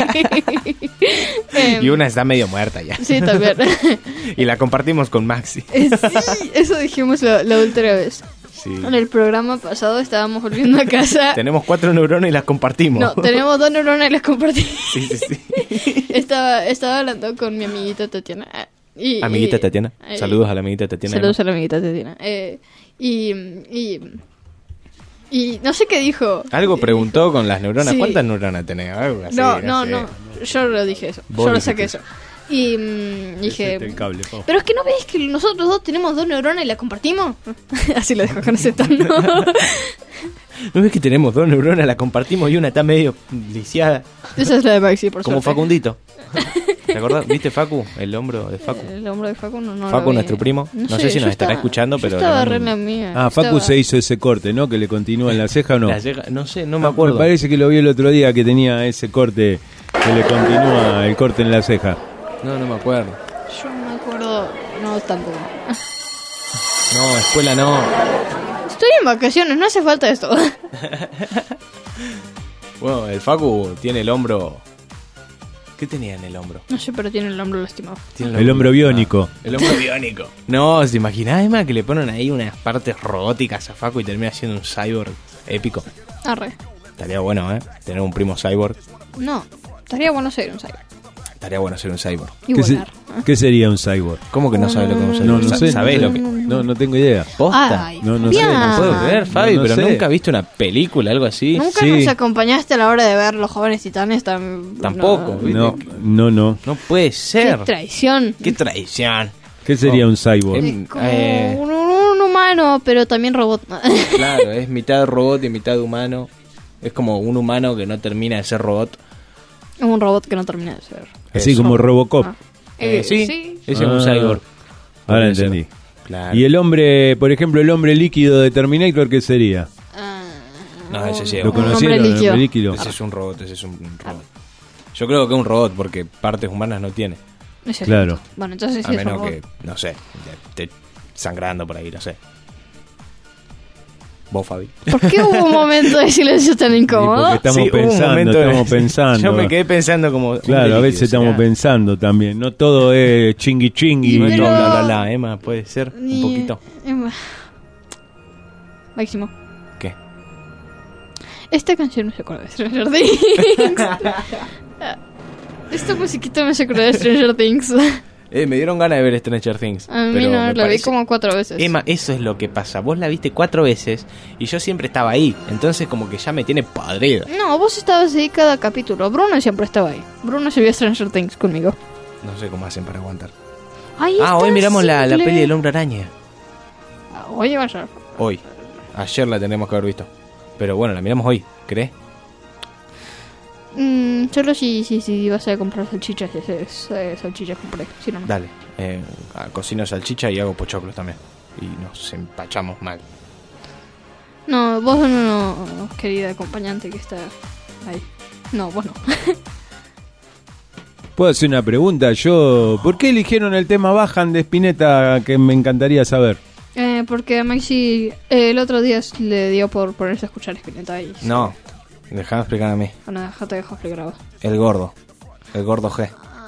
Y una está medio muerta ya. Sí, también. Y la compartimos con Maxi. Sí, eso dijimos la última vez. Sí. En el programa pasado estábamos volviendo a casa. Tenemos 4 neuronas y las compartimos. No, tenemos 2 neuronas y las compartimos. Sí, sí, sí. Estaba hablando con mi amiguita Tatiana. Amiguita Tatiana. Saludos a la amiguita Tatiana. Saludos a la amiguita Tatiana. Y no sé qué dijo. Algo preguntó con las neuronas. Sí. ¿Cuántas neuronas tenés? Algo así, No, sé. no. Yo lo dije eso. Vos Yo lo dijiste saqué eso. eso. Y dije. El cable, Pau. Pero es que no ves que nosotros 2 tenemos 2 neuronas y las compartimos. Así lo dejo con ese tono. ¿No ves que tenemos 2 neuronas? La compartimos y una está medio lisiada. Esa es la de Maxi, por Como suerte. Facundito. ¿Te acordás? ¿Viste Facu? El hombro de Facu. El hombro de Facu no Facu, lo vi. nuestro primo. No sé si yo nos estará escuchando, yo pero estaba le re mando en la mía. Ah, Facu Estaba- se hizo ese corte, ¿no? Que le continúa en la ceja o no. La ceja- no sé, no me Me acuerdo. parece que lo vi el otro día que tenía ese corte, que le continúa el corte en la ceja. No me acuerdo. Yo no me acuerdo. No, tampoco. No, escuela no. Estoy en vacaciones, no hace falta esto. Bueno, el Facu tiene el hombro. ¿Qué tenía en el hombro? No sé, pero tiene el hombro lastimado. Tiene El hombro biónico. El hombro biónico. No, ¿se imaginás, Emma, que le ponen ahí unas partes robóticas a Facu y termina siendo un cyborg épico? Arre. Estaría bueno, ¿eh? Tener un primo cyborg. No, estaría bueno ser un cyber. Estaría bueno ser un cyborg. Y ¿Qué, volar. ¿Qué sería un cyborg? ¿Cómo que no sabes lo que es un No, cyborg? no sé. ¿Sabés lo que? No tengo idea. ¿Posta? Ay, No, no bien. sé, No puedo creer, Fabi, No pero sé. nunca viste una película, algo así. ¿Nunca Sí. nos acompañaste a la hora de ver Los Jóvenes Titanes? Tampoco. ¿viste? No. No puede Qué ser. traición. Qué traición. ¿Qué sería un cyborg? Em- Como eh. un humano, pero también robot. Claro, es mitad robot y mitad humano. Es como un humano que no termina de ser robot. Un robot que no termina de ser. Así Eso. como Robocop. Ah. Sí, ese es un Ah. cyborg. Ahora Puede ser. entendí. Claro. Y el hombre, por ejemplo, el hombre líquido de Terminator, ¿qué sería? No, ese sí es ¿Lo un- conocieron? hombre El líquido. hombre líquido. Ese es un robot, ese es un robot. Yo creo que es un robot porque partes humanas no tiene. Ese es Claro. robot. Bueno, entonces A sí es un menos robot. que, no sé, esté sangrando por ahí, no sé. Vos, Fabi. ¿Por qué hubo un momento de silencio tan Y incómodo? porque estamos Sí, hubo un pensando, momento de- estamos pensando. Yo me quedé pensando como... Claro, a veces estamos pensando también. No todo es chingui chingui. No es Pero- todo bla, bla, bla, Emma, puede ser un Ni- poquito. Máximo. ¿Qué? Esta canción me se acuerda de Stranger Things. Esta musiquita me se acuerda de Stranger Things. Me dieron ganas de ver Stranger Things. A mí pero no, me la vi parece- como 4 veces. Emma, eso es lo que pasa. Vos la viste 4 veces y yo siempre estaba ahí. Entonces como que ya me tiene podrido. No, vos estabas ahí cada capítulo. Bruno siempre estaba ahí. Bruno se vio Stranger Things conmigo. No sé cómo hacen para aguantar. Ahí Ah, está hoy miramos la simple. peli del Hombre Araña. Oye, vaya. Hoy. Ayer la tenemos que haber visto. Pero bueno, la miramos hoy, ¿crees? Solo si vas a comprar salchichas, salchichas compré. Si no, no. Dale. Cocino salchicha y hago pochoclos también. Y nos empachamos mal. No, vos no, querida acompañante que está ahí. No, vos no. ¿Puedo hacer una pregunta? ¿Por qué eligieron el tema Bajan de Spinetta, que me encantaría saber? Porque a Maxi el otro día le dio por ponerse a escuchar Spinetta y... No, déjame explicar a mí. Bueno, déjate dejo explicar. El gordo G.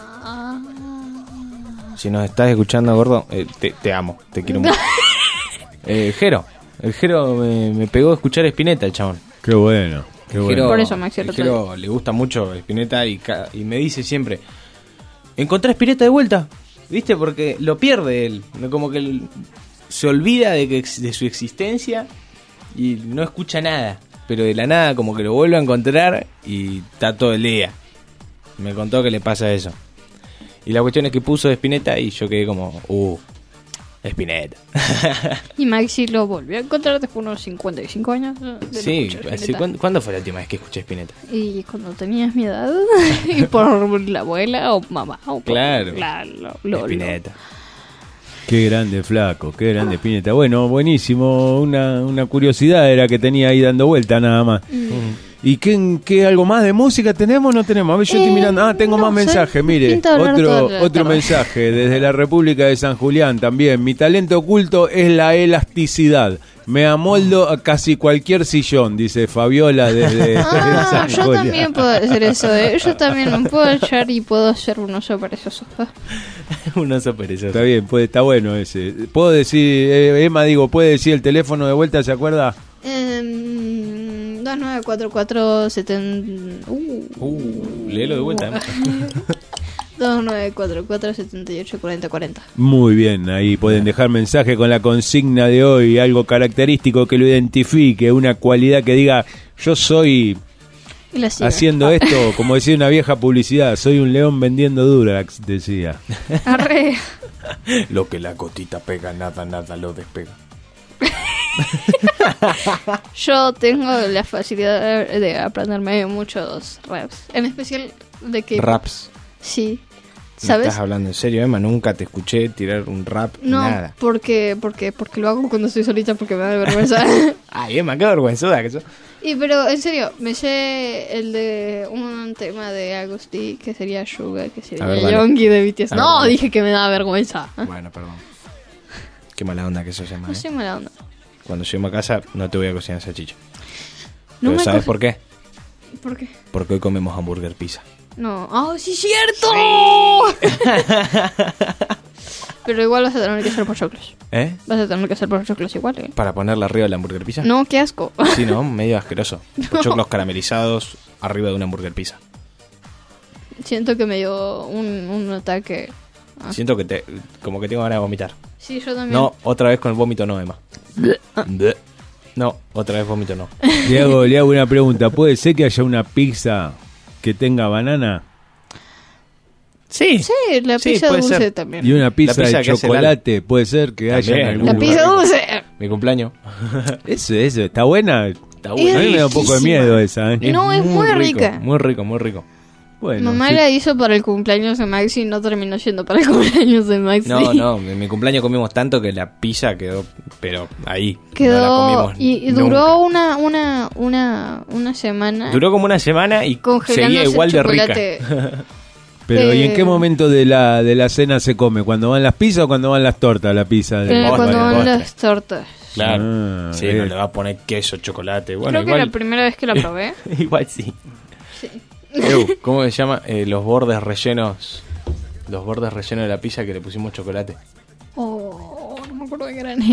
Si nos estás escuchando, gordo, te amo, te quiero mucho. El Jero me pegó a escuchar Spinetta, el chabón. Qué bueno, qué bueno. Jero- Por eso, Maxi, el el otro Jero le gusta mucho Spinetta y me dice siempre, encontré a Spinetta de vuelta, ¿viste? Porque lo pierde él, ¿no? Como que él se olvida de su existencia y no escucha nada, pero de la nada como que lo vuelve a encontrar y está todo el día. Me contó que le pasa eso. Y la cuestión es que puso de Spinetta y yo quedé como, Spinetta. Y Maxi lo volvió a encontrar después de unos 55 años. De no Sí, escuchar así, Spinetta. ¿cuándo fue la última vez que escuché Spinetta? Y cuando tenías mi edad, y por la abuela o mamá, o por Claro. lo. Spinetta. Qué grande, flaco, qué grande Spinetta. Bueno, buenísimo. Una curiosidad era que tenía ahí dando vuelta nada más. ¿Y qué algo más de música tenemos o no tenemos? A ver, yo estoy mirando. Ah, tengo no más sé. mensajes. Mire, Pinta hablar toda la otro tarde. mensaje desde la República de San Julián también. Mi talento oculto es la elasticidad. Me amoldo a casi cualquier sillón, dice Fabiola desde San Yo Julián. también puedo hacer eso, ¿eh? Yo también me puedo echar y puedo hacer un oso perezoso. Un oso perezoso. Está bien, está bueno ese. Puedo decir, Emma, puede decir el teléfono de vuelta, ¿se acuerda? 294470. Léelo de vuelta. 2944784040. Muy bien, ahí pueden dejar mensaje con la consigna de hoy, algo característico que lo identifique, una cualidad que diga, yo soy Y la sigue. haciendo esto, como decía una vieja publicidad, soy un león vendiendo Durax, decía. Arre. Lo que la gotita pega, nada lo despega. Yo tengo la facilidad de aprenderme muchos raps. En especial de que... Raps. Sí. ¿Me ¿Sabes? estás hablando en serio, Emma? Nunca te escuché tirar un rap, No, nada. porque lo hago cuando estoy solita porque me da vergüenza. Ay, Emma, qué vergüenzuda que sos. Pero en serio, me sé el de un tema de Agustí que sería Sugar, que sería A ver, dale. Yongi de BTS. A ver, No, dale. dije que me daba vergüenza. Bueno, perdón. Qué mala onda que sos, Emma. No soy mala onda. Cuando lleguemos a casa no te voy a cocinar salchicha. No Pero me ¿sabes co- por qué? ¿Por qué? Porque hoy comemos hamburger pizza. No. ¡Ah, sí, cierto! Pero igual vas a tener que hacer pochoclos. ¿Eh? Vas a tener que hacer pochoclos igual, ¿eh? Para ponerle arriba de la hamburger pizza. No, qué asco. Sí, ¿no? Medio asqueroso. Pochoclos caramelizados arriba de una hamburger pizza. Siento que me dio un ataque. Ah. Siento que como que tengo ganas de vomitar. Sí, yo también. No, otra vez con el vómito no, Emma. No, otra vez vómito no. Le hago una pregunta, ¿puede ser que haya una pizza que tenga banana Sí. Sí, la Sí, pizza puede dulce ser. también. y una pizza pizza de que hace chocolate? ¿Puede ser que haya en También. algún La Muy pizza rico. dulce. Mi cumpleaños. Eso, ¿está buena? Está A mí me da un poco de miedo esa, ¿eh? No, es muy rica. Muy rico, muy rico. Bueno, Mamá sí. la hizo para el cumpleaños de Maxi y no terminó siendo para el cumpleaños de Maxi. No, en mi cumpleaños comimos tanto que la pizza quedó, pero ahí. Quedó no la comimos y nunca. duró una semana Duró como una semana y congelándose seguía igual el de rica. chocolate. Pero ¿y en qué Eh, momento de la cena se come? ¿Cuando van las pizzas o cuando van las tortas? La pizza de postre, Cuando van postre. las tortas. Claro. Ah, Sí, no le va a poner queso, chocolate. Bueno, Creo que igual, la primera vez que la probé. igual sí. Sí. ¿Cómo se llama? Los bordes rellenos. Los bordes rellenos de la pizza que le pusimos chocolate. Oh, no me acuerdo de qué eran.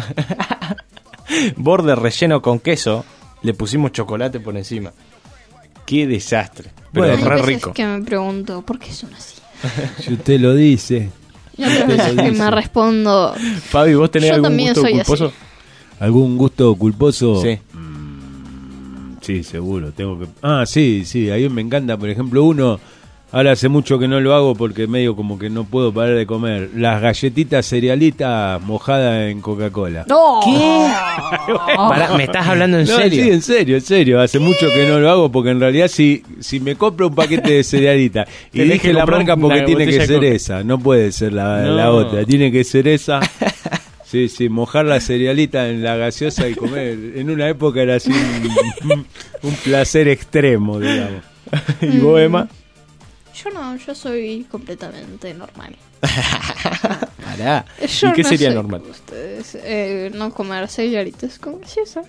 Borde relleno con queso, le pusimos chocolate por encima. Qué desastre. Pero Bueno. Hay re veces rico. que me pregunto, ¿por qué son así? Si usted lo dice. Y otras veces que me respondo, Fabi, ¿vos tenés Yo algún también gusto soy culposo? así. ¿Algún gusto culposo? Sí. Sí, seguro. Tengo que. Ah, sí. A mí me encanta, por ejemplo, uno. Ahora hace mucho que no lo hago porque medio como que no puedo parar de comer. Las galletitas cerealitas mojadas en Coca-Cola. ¡no! Pará, ¿me estás hablando en No, serio? sí, en serio. Hace mucho que no lo hago porque en realidad si me compro un paquete de cerealita y Tenés dije que la comprar marca una porque tiene botella que de ser Coca. esa, no puede ser la No. otra, tiene que ser esa. Sí, mojar la cerealita en la gaseosa y comer. En una época era así un placer extremo, digamos. ¿Y vos, Emma? Yo no, yo soy completamente normal. Pará. Yo ¿Y qué no sería soy normal? como ustedes, no comer cerealitas con gaseosa.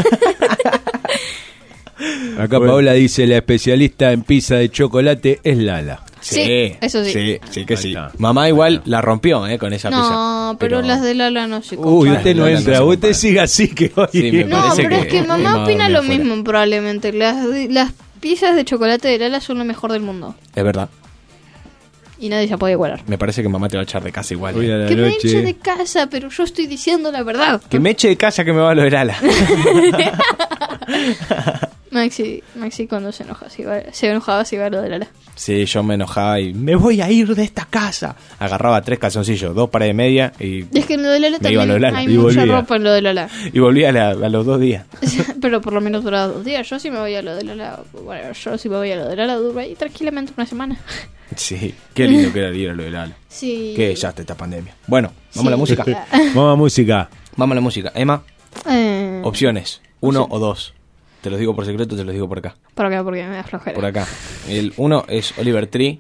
Acá Bueno. Paola dice, la especialista en pizza de chocolate es Lala. Sí, eso sí. Sí que Ahí sí. está. Mamá igual la rompió, con esa pizza. No, pero las de Lala no se Uy, compran. usted no Lala no entra, se usted compara. sigue así que hoy... Sí, me No, parece pero es que mamá Emma opina dormía lo afuera. mismo probablemente. Las pizzas de chocolate de Lala son lo mejor del mundo. Es verdad. Y nadie se puede igualar. Me parece que mamá te va a echar de casa igual. Hoy a la Que me noche... eche de casa, pero yo estoy diciendo la verdad. Que me eche de casa que me va a lo del ala. Maxi cuando se enoja, se enojaba si iba a lo de Lala. Sí, yo me enojaba y me voy a ir de esta casa. Agarraba 3 calzoncillos, 2 pares de media y Y es que en lo de Lala Me iba a también lo de Lala hay y mucha volvía. ropa en lo de Lala. volvía a los 2 días. Pero por lo menos duraba 2 días. Yo sí me voy a lo de Lala. Bueno, yo sí me voy a lo de Lala, duro ahí tranquilamente una semana. Sí, qué lindo que era ir a lo de Lala. Sí. Que ya está esta pandemia. Bueno, vamos a la Sí. música. Vamos a música. Vamos a la música. Emma, Eh, opciones. 1 o 2. Te los digo por secreto, te los digo por acá. ¿Por acá? Porque me da flojera. Por acá. El 1 es Oliver Tree.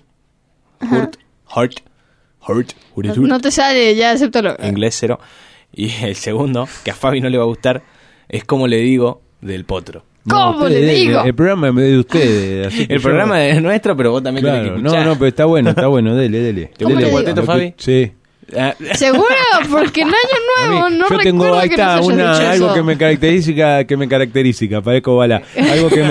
Hurt. No te sale, ya acéptalo. Inglés 0. Y el segundo, que a Fabi no le va a gustar, es Como le digo, del Potro. ¿Cómo ustedes, le digo? El programa es de ustedes. así que El yo- programa es nuestro, pero vos también tenés Claro, que escuchar. no, pero está bueno, dele. ¿Te gusta el el digo? cuarteto, Fabi? Sí. Ah, ¿Seguro? Porque en Año Nuevo A mí, no yo tengo, recuerdo ahí que está, nos hayas dicho algo eso. que me caracteriza, parezco bala. Algo que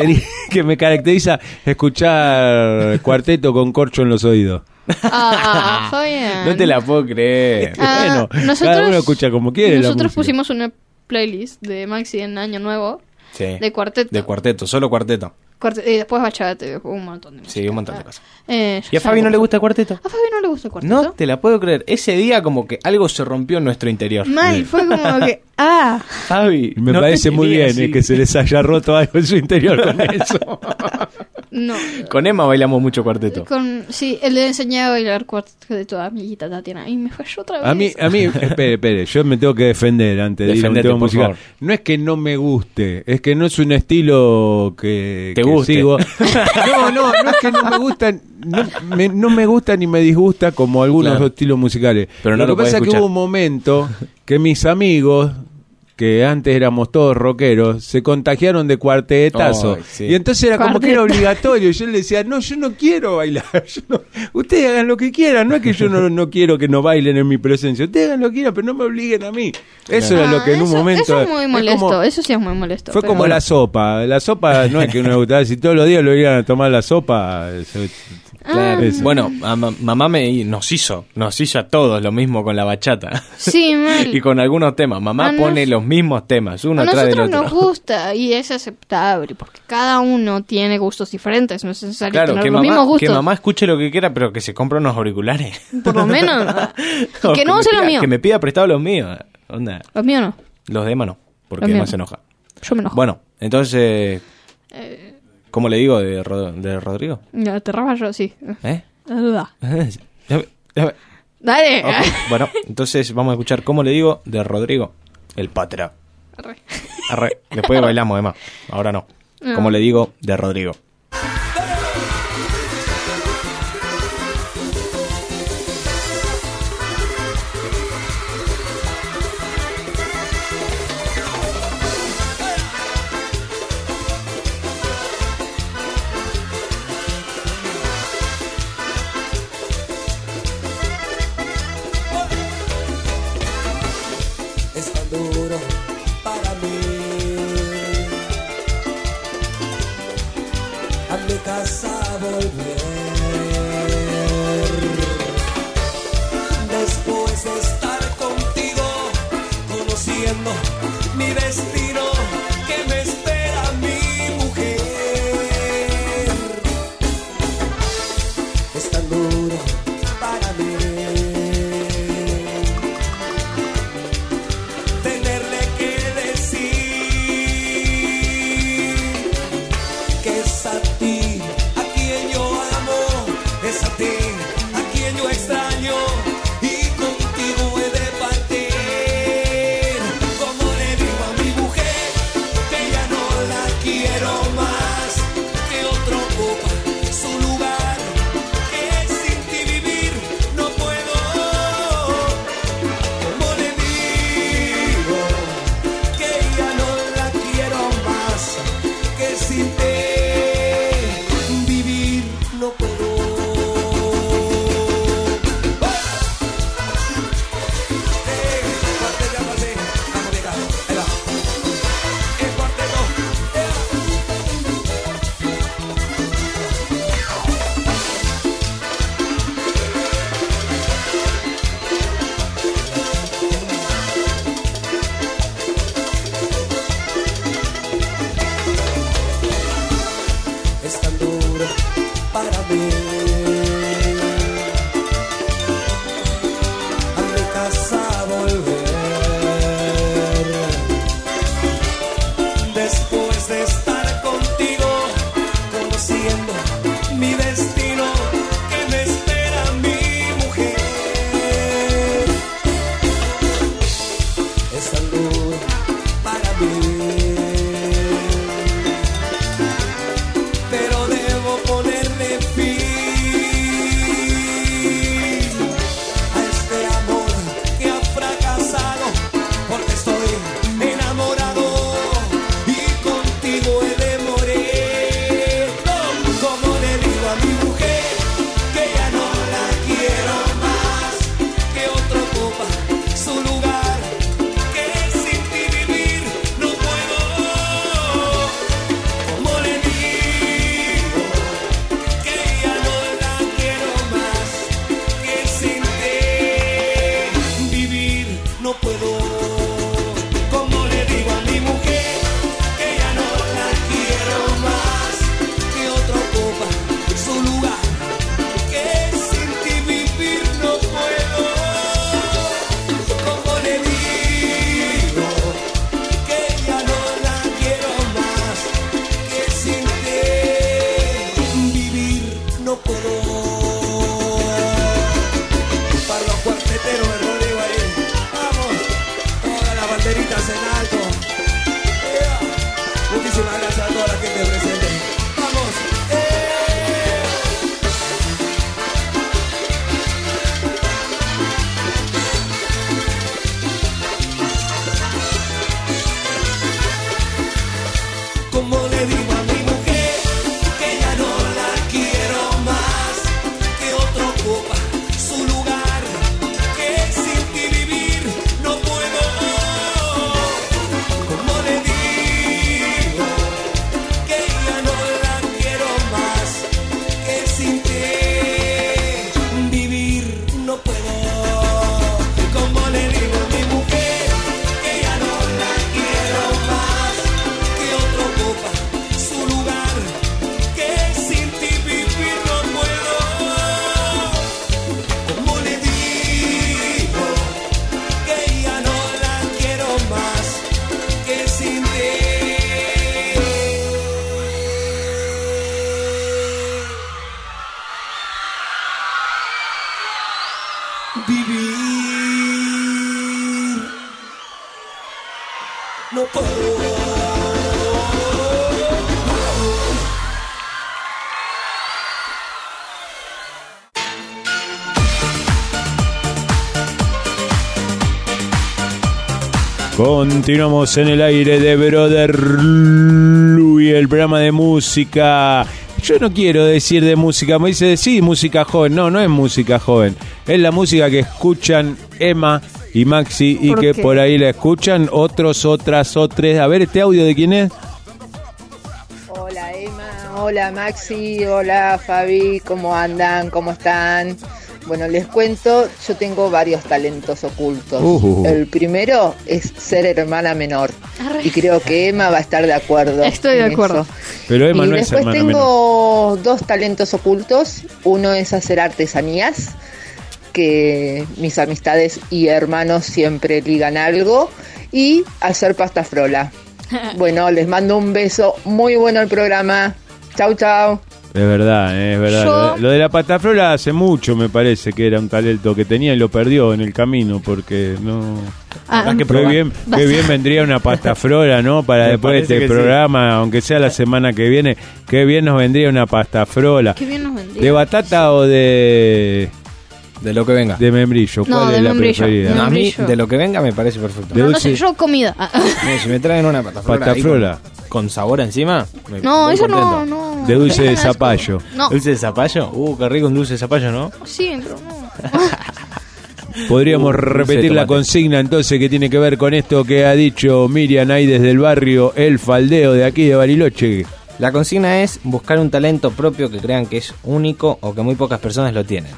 me caracteriza escuchar cuarteto con corcho en los oídos. Ah, Fabián. no te la puedo creer. Ah, Bueno, cada uno escucha como quiere. la Nosotros música. pusimos una playlist de Maxi en Año Nuevo Sí. de cuarteto. De cuarteto, solo cuarteto. Y después bachata, un montón de música. Sí, un montón de cosas. ¿Y ¿Y a Fabi no le gusta el cuarteto? ¿A Fabi no le gusta el cuarteto? No te la puedo creer. Ese día como que algo se rompió en nuestro interior. Mal, fue como que... Fabi, Me no te parece muy quería bien así. que se les haya roto algo en su interior con eso. No. Con Emma bailamos mucho cuarteto. Sí, él le enseñaba a bailar cuarteto de toda amiguita Tatiana. Y me falló otra vez. A mí, espere, yo me tengo que defender antes de ir a un Defendete, tema por musical. favor. No es que no me guste, es que no es un estilo que guste. sigo. No es que no me gusta, no me gusta ni me disgusta como algunos Claro. estilos musicales. Pero no lo lo que pasa podés es que escuchar. hubo un momento que mis amigos, que antes éramos todos rockeros, se contagiaron de cuartetazo. Ay, sí. Y entonces era como que era Cuarteto. obligatorio. Yo le decía, no, yo no quiero bailar. Ustedes hagan lo que quieran. No es que yo no quiero que no bailen en mi presencia. Ustedes hagan lo que quieran, pero no me obliguen a mí. Eso era lo que en un eso, momento... Eso es muy molesto, como- eso sí es muy molesto. fue pero- como la sopa. La sopa no es que uno le gustaba. Si todos los días lo iban a tomar la sopa... Claro. Eso. Bueno, mamá nos hizo a todos lo mismo con la bachata. Sí, mal. Y con algunos temas. Mamá A pone nos- los mismos temas, uno A atrás del nosotros otro. nos gusta y es aceptable porque cada uno tiene gustos diferentes, no es necesario Claro, tener que los mismos mamá, gustos. que mamá escuche lo que quiera, pero que se compre unos auriculares. Por lo menos. O Que no me use los pida- míos. Que me pida prestado los míos. Onda, Los míos no. los de Emma no, porque Los Emma míos. se enoja. Yo me enojo. Bueno, entonces, ¿cómo le digo de Rodrigo? Ya, te rajo, sí. ¿Eh? Dale. Ok, bueno, entonces vamos a escuchar ¿Cómo le digo? De Rodrigo, el Patra. Arre. Arre. Después bailamos, Emma. Ahora no. No. ¿Cómo le digo? De Rodrigo. Es tan duro para mí. A mi casa volver. Después de estar contigo, conociendo mi destino, que me espera mi mujer. Es tan duro para mí. Tenerle que decir que es a ti a quien yo amo, es a ti a quien yo extraño y contigo he de partir. Como le digo a mi mujer. vivir. No puedo. Continuamos en el aire de Brother Louie, el programa de música. Yo no quiero decir de música, me dice, sí, música joven. No, no es música joven. Es la música que escuchan Emma y Maxi y que por ahí la escuchan otros, otras. A ver, ¿este audio de quién es? Hola Emma, hola Maxi, hola Fabi, ¿cómo andan? ¿Cómo están? Bueno, les cuento, yo tengo varios talentos ocultos. El primero es ser hermana menor. Y creo que Emma va a estar de acuerdo. Estoy de acuerdo. Eso. Pero Emma y no es después hermana tengo dos talentos ocultos. Uno es hacer artesanías, que mis amistades y hermanos siempre ligan algo. Y hacer pasta frola. Bueno, les mando un beso muy bueno al programa. Chau, chau. Es verdad, es verdad. Yo... Lo de la patafrola hace mucho me parece que era un talento que tenía y lo perdió en el camino porque no... Qué bien vendría una patafrola, ¿no? Para después de este programa, aunque sea la semana que viene, qué bien nos vendría una patafrola. Qué bien nos vendría. ¿De batata o de...? De lo que venga. De membrillo. ¿Cuál No, es de la membrillo. preferida? A mí, Membrillo. de lo que venga, me parece perfecto. De No, dulce. no sé, yo comida. No, si me traen una patafrola, Patafrola. con sabor encima, No, voy eso contento. no. De dulce de Me da asco. zapallo. No, ¿Dulce de zapallo? Qué rico un dulce de zapallo, ¿no? sí, pero no. Podríamos Dulce de repetir la tomate. consigna entonces que tiene que ver con esto que ha dicho Miriam ahí desde el barrio El Faldeo de aquí de Bariloche. La consigna es buscar un talento propio que crean que es único o que muy pocas personas lo tienen.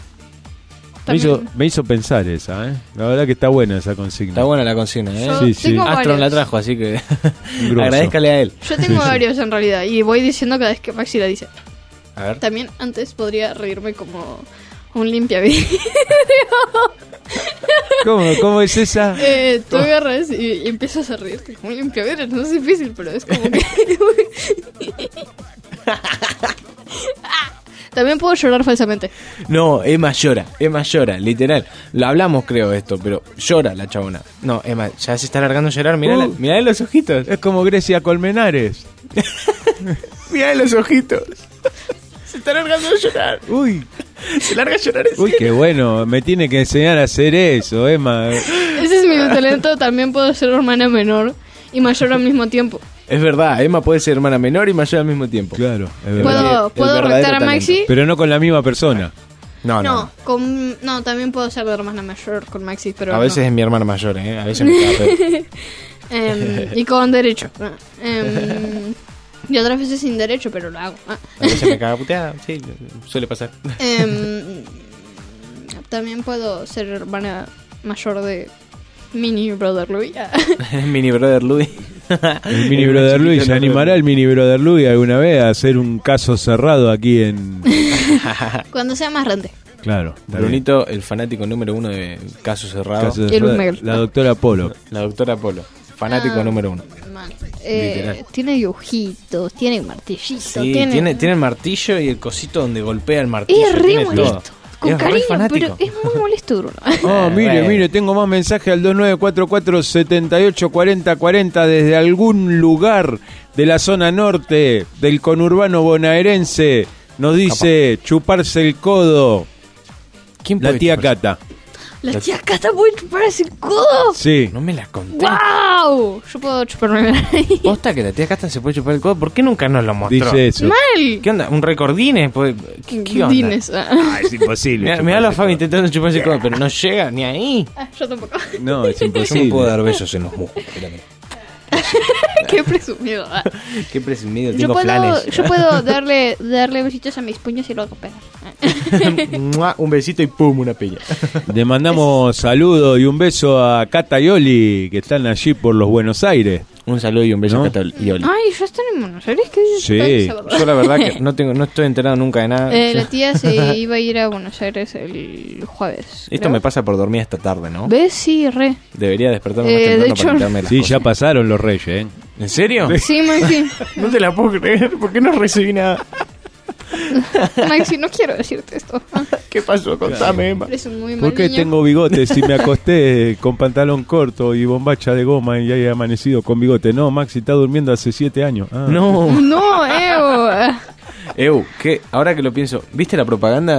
Me hizo pensar esa, ¿eh? La verdad que está buena esa consigna. Está buena la consigna, ¿eh? Yo Sí, sí. tengo Astron la varios. trajo, así que Grosso. agradezcale a él. Yo tengo varios en realidad y voy diciendo cada vez que Maxi la dice. A ver. También antes podría reírme como un limpiavidrio. ¿Cómo es esa? Tú agarras y empiezas a reírte como un limpiavidrio. No es difícil, pero es como que... También puedo llorar falsamente. No, Emma llora, literal. Lo hablamos, creo, esto, pero llora la chabona. No, Emma, ya se está largando a llorar. Mirá, mirá los ojitos. Es como Grecia Colmenares. Mirá los ojitos. Se está largando a llorar. Uy, Se larga a llorar. uy, qué bueno. Me tiene que enseñar a hacer eso, Emma. Ese es mi talento. También puedo ser hermana menor y mayor al mismo tiempo. Es verdad, Emma puede ser hermana menor y mayor al mismo tiempo. Claro, es verdad. ¿Puedo verdadero retar a talento. Maxi? Pero no con la misma persona. No. No, también puedo ser de hermana mayor con Maxi, pero A veces no. es mi hermana mayor, ¿eh? A veces me caga pedo. Y con derecho. Y otras veces sin derecho, pero lo hago. A veces me caga puteada, sí, suele pasar. También puedo ser hermana mayor de Mini Brother Louie. Mini Brother Louis. El Mini Brother Luis, ¿se animará el Mini Brother Luis alguna vez a hacer un caso cerrado aquí en...? Cuando sea más grande. Claro, está bien. Brunito, el fanático número 1 de Caso Cerrado. Caso Y el cerrado. Miguel. La doctora Polo. La doctora Polo, fanático número 1. Mal. Literal. Tiene dibujitos, tiene martillitos. Sí, tiene el martillo y el cosito donde golpea el martillo. Es re tiene molesto. todo. Con Es re cariño, fanático. pero es muy molesto, Bruno. Oh, mire, Bueno. mire, tengo más mensajes al 2944-784040 desde algún lugar de la zona norte del conurbano bonaerense. Nos dice chuparse el codo ¿Quién la puede tía chuparse? Cata. La tía Cata puede chupar ese codo. Sí. No me la conté. ¡Wow! Yo puedo chuparme ahí. ¿Posta que la tía Cata se puede chupar el codo? ¿Por qué nunca nos lo mostró? Dice eso. ¡Mal! ¿Qué onda? ¿Un récord Guinness? Pues, ¿Qué onda? Dines. Ah, es imposible. Mirá la chuparse Fabi el intentando chuparse el codo, pero no llega ni ahí. Yo tampoco. codo. No, es Yo imposible. no puedo dar besos en los muslos. Espérame. Qué presumido. Qué presumido, Yo tengo puedo, flanes. yo puedo darle besitos a mis puños y luego pegar. Mua, un besito y pum, una piña. Le mandamos saludos y un beso a Cata y Oli, que están allí por los Buenos Aires. Un saludo y un beso ¿No? a Cata y Oli. Ay, ¿ya están en Buenos Aires? ¿Qué dices? Sí. Esa verdad. Yo la verdad que no estoy enterado nunca de nada. La tía se iba a ir a Buenos Aires el jueves. Esto creo. me pasa por dormir esta tarde, ¿no? ¿Ves? Sí, re. Debería despertarme más De temprano hecho- para enterarme de las Sí, cosas. ya pasaron los reyes, ¿eh? ¿En serio? Sí, Maxi. No te la puedo creer. ¿Por qué no recibí nada? Maxi, no quiero decirte esto. ¿Qué pasó? Contame, Emma. Eres un muy mal ¿Por qué niño. tengo bigote si me acosté con pantalón corto y bombacha de goma y he amanecido con bigote? No, Maxi está durmiendo hace 7 años. Ah. No. No, Evo. ¿qué? Ahora que lo pienso, ¿viste la propaganda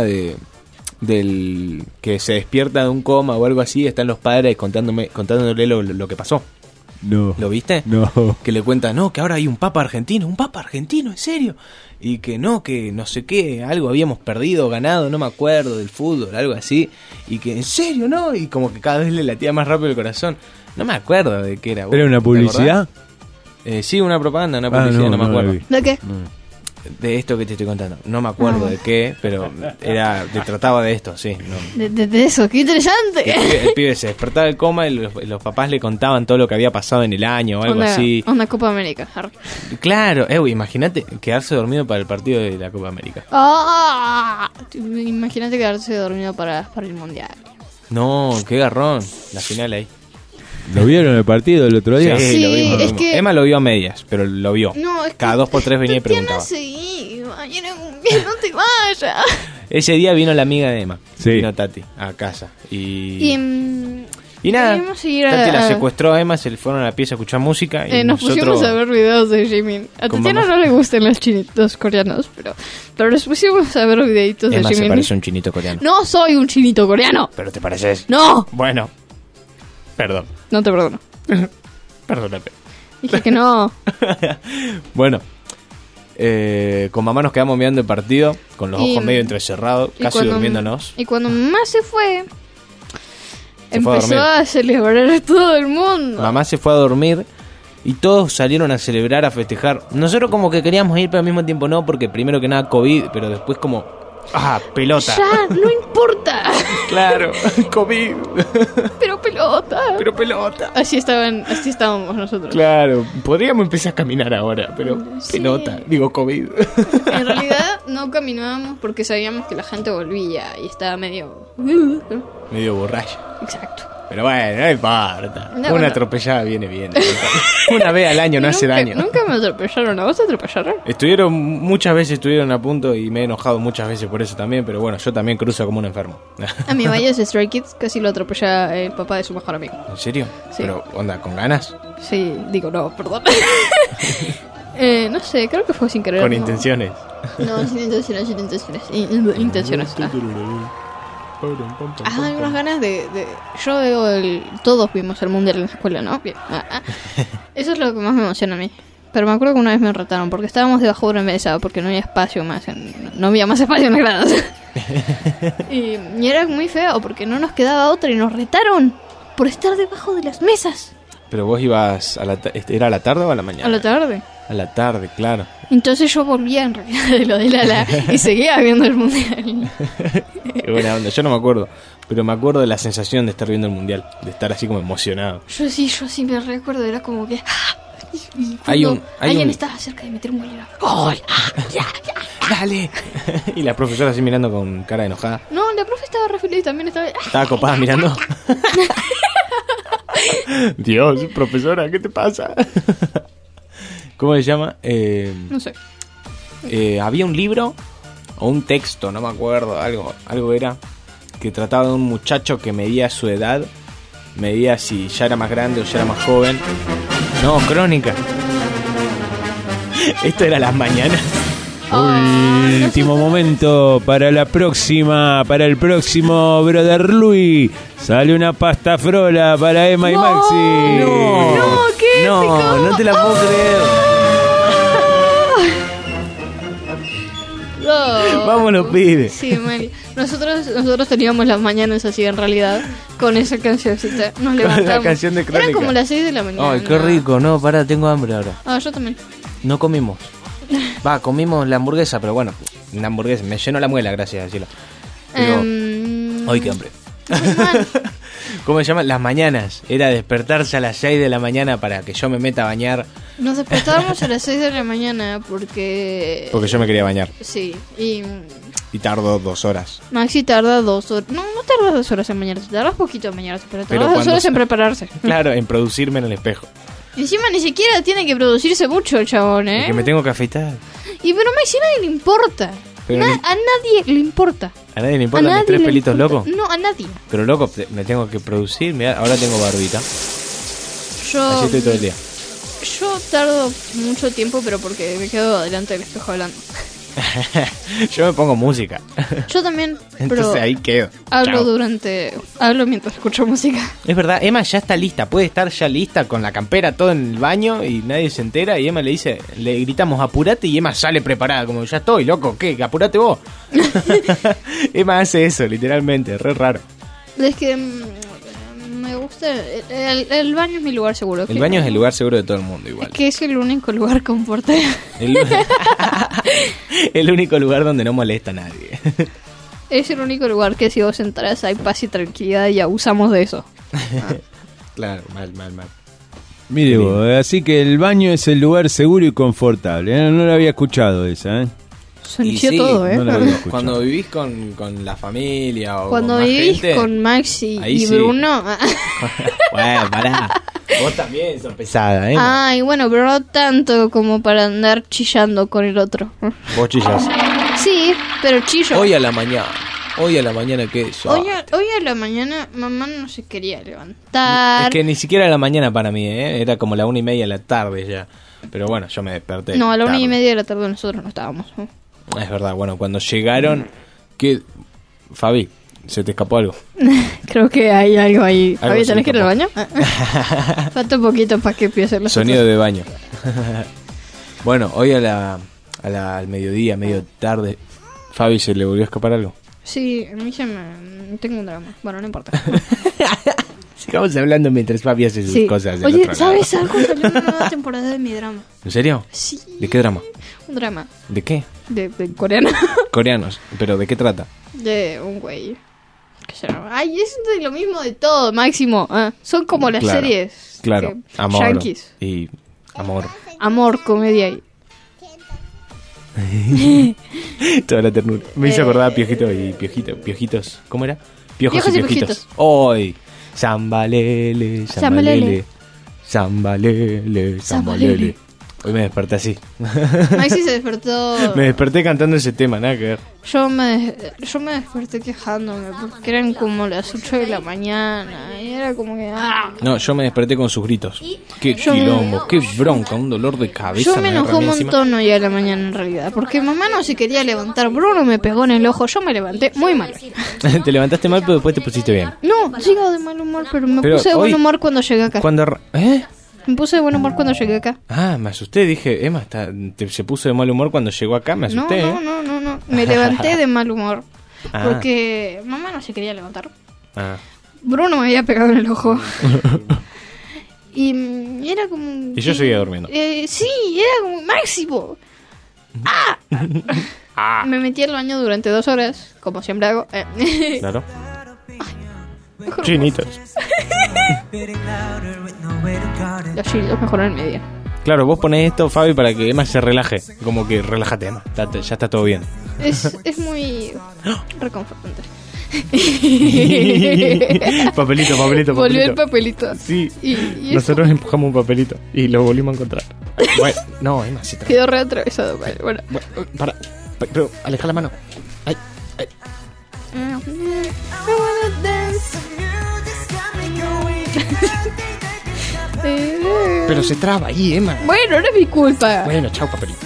del que se despierta de un coma o algo así? Están los padres contándole lo que pasó. No. ¿Lo viste? No. Que le cuentan, no, que ahora hay un papa argentino, en serio. Y que no sé qué, algo habíamos perdido, ganado, no me acuerdo, del fútbol, algo así. Y que, en serio, ¿no? Y como que cada vez le latía más rápido el corazón. No me acuerdo de qué era. ¿Era una ¿Te publicidad? acordás? Sí, una propaganda, una publicidad, no me acuerdo. la vi. ¿De qué? De esto que te estoy contando. No me acuerdo de qué, pero trataba de esto, sí. No. De eso, qué interesante. El pibe se despertaba del coma y los papás le contaban todo lo que había pasado en el año o algo así. Una Copa América. Arre. Claro, imagínate quedarse dormido para el partido de la Copa América. Imagínate quedarse dormido para el mundial. No, qué garrón. La final ahí. ¿Lo vieron el partido el otro día? Sí, lo vimos. es que- Emma lo vio a medias, pero lo vio. No, es que Cada 2 por 3 venía y preguntaba. Mañana es mundial, no te vayas. Ese día vino la amiga de Emma. Sí. Vino Tati a casa. Y nada. debimos ir a- Tati la secuestró a Emma, se le fueron a la pieza a escuchar música. Y nos pusimos nosotros- a ver videos de Jimin. A Con Tatiana mamá. no le gustan los chinitos coreanos, pero nos pusimos a ver videitos de Emma se Jimin. parece a un chinito coreano. No soy un chinito coreano. Pero te pareces. No, Bueno. Perdón. no te perdono. Perdóname. Dije que no. Bueno. Con mamá nos quedamos mirando el partido, con los Y- ojos medio entrecerrados, Y casi cuando- durmiéndonos. Y cuando mamá se fue, Se fue a empezó dormir. a celebrar a todo el mundo. Mamá se fue a dormir y todos salieron a celebrar, a festejar. Nosotros como que queríamos ir, pero al mismo tiempo no, porque primero que nada COVID, pero después como... ¡Ah, pelota! Ya, no importa. Claro, COVID, Pero pelota. pero pelota. Así estábamos nosotros. Claro, podríamos empezar a caminar ahora, pero Sí. pelota, digo COVID. En realidad no caminábamos porque sabíamos que la gente volvía y estaba medio... Medio borracho. Exacto. Pero bueno, no importa. No, Una bueno. atropellada viene bien. Una vez al año no hace daño. Nunca me atropellaron. ¿A vos te atropellaron? Muchas veces estuvieron a punto y me he enojado muchas veces por eso también, pero bueno, yo también cruzo como un enfermo. A mi Valles Stray Kids casi lo atropella el papá de su mejor amigo. ¿En serio? Sí. Pero, onda, ¿con ganas? Sí, digo, no, perdón. No sé, creo que fue sin querer. Con ¿no? intenciones. No, sin intenciones, sin intenciones. Intenciones. Hay unas ganas de... Yo veo todos vimos el mundial en la escuela, ¿no? Bien. Eso es lo que más me emociona a mí. Pero me acuerdo que una vez me retaron porque estábamos debajo de una mesa porque no había espacio más, no había más espacio en las gradas. y era muy feo porque no nos quedaba otra y nos retaron por estar debajo de las mesas Pero vos ibas ¿era a la tarde o a la mañana? a la tarde. A la tarde, claro. Entonces yo volvía en realidad de lo del ala y seguía viendo el mundial. Qué buena onda, yo no me acuerdo, pero me acuerdo de la sensación de estar viendo el mundial, de estar así como emocionado. Yo sí me recuerdo, era como que... Y Hay cuando hay alguien un- estaba cerca de meter un gol, era... ¡Gol! ¡Ya! ¡Dale! Y la profesora así mirando con cara enojada. No, la profe estaba re feliz, también estaba... Estaba copada mirando. Dios, profesora, ¿qué te pasa? ¿Cómo se llama? No sé. Había un libro o un texto, no me acuerdo, algo era, que trataba de un muchacho que medía su edad, medía si ya era más grande o ya era más joven. No, crónica. Esto era las mañanas. Último momento para el próximo Brother Louis. Sale una pasta frola para Emma y Maxi. No, qué épico. No te la puedo creer. No. Vámonos, pibes. Sí, Mari. Nosotros teníamos las mañanas así en realidad con esa cancioncita. Nos levantamos. la canción de Crónica. Era como las 6 de la mañana. Ay, qué rico. No, pará, tengo hambre ahora. Ah, yo también. No comimos. Comimos la hamburguesa, pero bueno, la hamburguesa me llenó la muela, gracias a cielo. Pero, ay, qué hambre. ¿Cómo se llama? Las mañanas. Era despertarse a las 6 de la mañana para que yo me meta a bañar. Nos despertábamos a las 6 de la mañana porque... Porque yo me quería bañar. Sí, y Y tardó 2 horas. Maxi tarda 2 horas. No tardas 2 horas en bañarse, tardas poquito en bañarse, pero Pero tardas 2 cuando horas se- en prepararse. Claro, en producirme en el espejo. Y encima ni siquiera tiene que producirse mucho el chabón, ¿eh? Porque me tengo que afeitar. Y pero Maxi a nadie le importa. Pero A nadie le importa. ¿A nadie le A importan mis nadie 3 le pelitos importa. locos? No, a nadie. Pero loco, me tengo que producir. Mirá, ahora tengo barbita. Así estoy todo el día. Yo tardo mucho tiempo, pero porque me quedo delante del espejo hablando. Yo me pongo música. Yo también, pero Entonces ahí quedo. hablo mientras escucho música. Es verdad, Emma ya está lista. Puede estar ya lista con la campera todo en el baño y nadie se entera. Y Emma le dice, le gritamos apurate y Emma sale preparada. Como ya estoy, loco, ¿qué? Apurate vos. Emma hace eso, literalmente, re raro. Es que me gusta. El baño es mi lugar seguro. El baño es el lugar seguro de todo el mundo, igual. Es que es el único lugar confortable. El único lugar donde no molesta a nadie. Es el único lugar que si vos entras hay paz y tranquilidad y abusamos de eso. Claro, mal. Mire vos, así que el baño es el lugar seguro y confortable. No lo había escuchado esa, ¿eh? Se Y inició sí, todo, ¿eh? no la había escuchado. Cuando vivís con la familia o Cuando con más vivís gente, con Maxi ahí y sí. Bruno. Bueno, pará. Vos también sos pesada, ¿eh? Ay, bueno, pero no tanto como para andar chillando con el otro. Vos chillas. Sí, pero chillo. Hoy a la mañana que eso. Hoy a la mañana mamá no se quería levantar. Es que ni siquiera a la mañana para mí, ¿eh? Era como la 1:30 de la tarde ya. Pero bueno, yo me desperté. No, a la 1:30 tarde. de la tarde nosotros no estábamos. ¿No? Es verdad, bueno, cuando llegaron... ¿Qué? Fabi, ¿se te escapó algo? Creo que hay algo ahí. Algo Fabi, se ¿tenés que ir al baño? escapó. Falta un poquito para que empiece la Sonido de baño. Bueno, hoy al mediodía, medio tarde, Fabi, ¿se le volvió a escapar algo? Sí, a mí ya me... Tengo un drama. Bueno, no importa. Sigamos hablando mientras Fabi hace sus Sí. cosas del Oye, otro ¿sabes lado. algo? Salió una nueva temporada de mi drama. ¿En serio? Sí. ¿De qué drama? Un drama. ¿De qué? De coreano. Coreanos. ¿Pero de qué trata? De un güey. ¿Qué se llama? Ay, es de lo mismo de todo, Máximo. Ah, son como las Claro, series. Claro, que- amor. yankees. Y amor. Amor, comedia y... Toda la ternura. Me hizo acordar a Piojito y Piojitos. ¿Cómo era? Piojos Piojos y y Piojitos. ¡Hoy! Zambalele, zambalele. Zambalele, zambalele. Hoy me desperté así. Maxi se despertó... Me desperté cantando ese tema, nada que ver. Yo me desperté quejándome porque eran como las 8 de la mañana y era como que... No, yo me desperté con sus gritos. Qué Yo- quilombo, qué bronca, un dolor de cabeza. Yo me enojé un montón hoy a la mañana en realidad porque mamá no se quería levantar, Bruno me pegó en el ojo, yo me levanté muy mal. Te levantaste mal, pero después te pusiste bien. No, sigo de mal humor, pero me Pero puse de hoy- buen humor cuando llegué acá. Cuando... ¿Eh? Me puse de buen humor cuando llegué acá. Ah, me asusté, dije, Emma se puso de mal humor cuando llegó acá, me No, asusté. no, no, no, no. Me levanté de mal humor. Ah. Porque mamá no se quería levantar. Ah. Bruno me había pegado en el ojo. y era como... Y yo seguía durmiendo. Sí, era como máximo. ¡Ah! Me metí al baño durante 2 horas, como siempre hago. Claro. Chinitos. Los chilos mejoran en media. Claro, vos ponés esto, Fabi, para que Emma se relaje. Como que relájate, Emma. Ya está todo bien. Es muy reconfortante. papelito. Volvió el papelito. Sí. Y Nosotros empujamos un papelito y lo volvimos a encontrar. Bueno, no, Emma, sí. quedó re atravesado. Bueno. Para. Pero, aleja la mano. Ay. Pero se traba ahí, Emma. Bueno, no es mi culpa. Bueno, chao, papelito.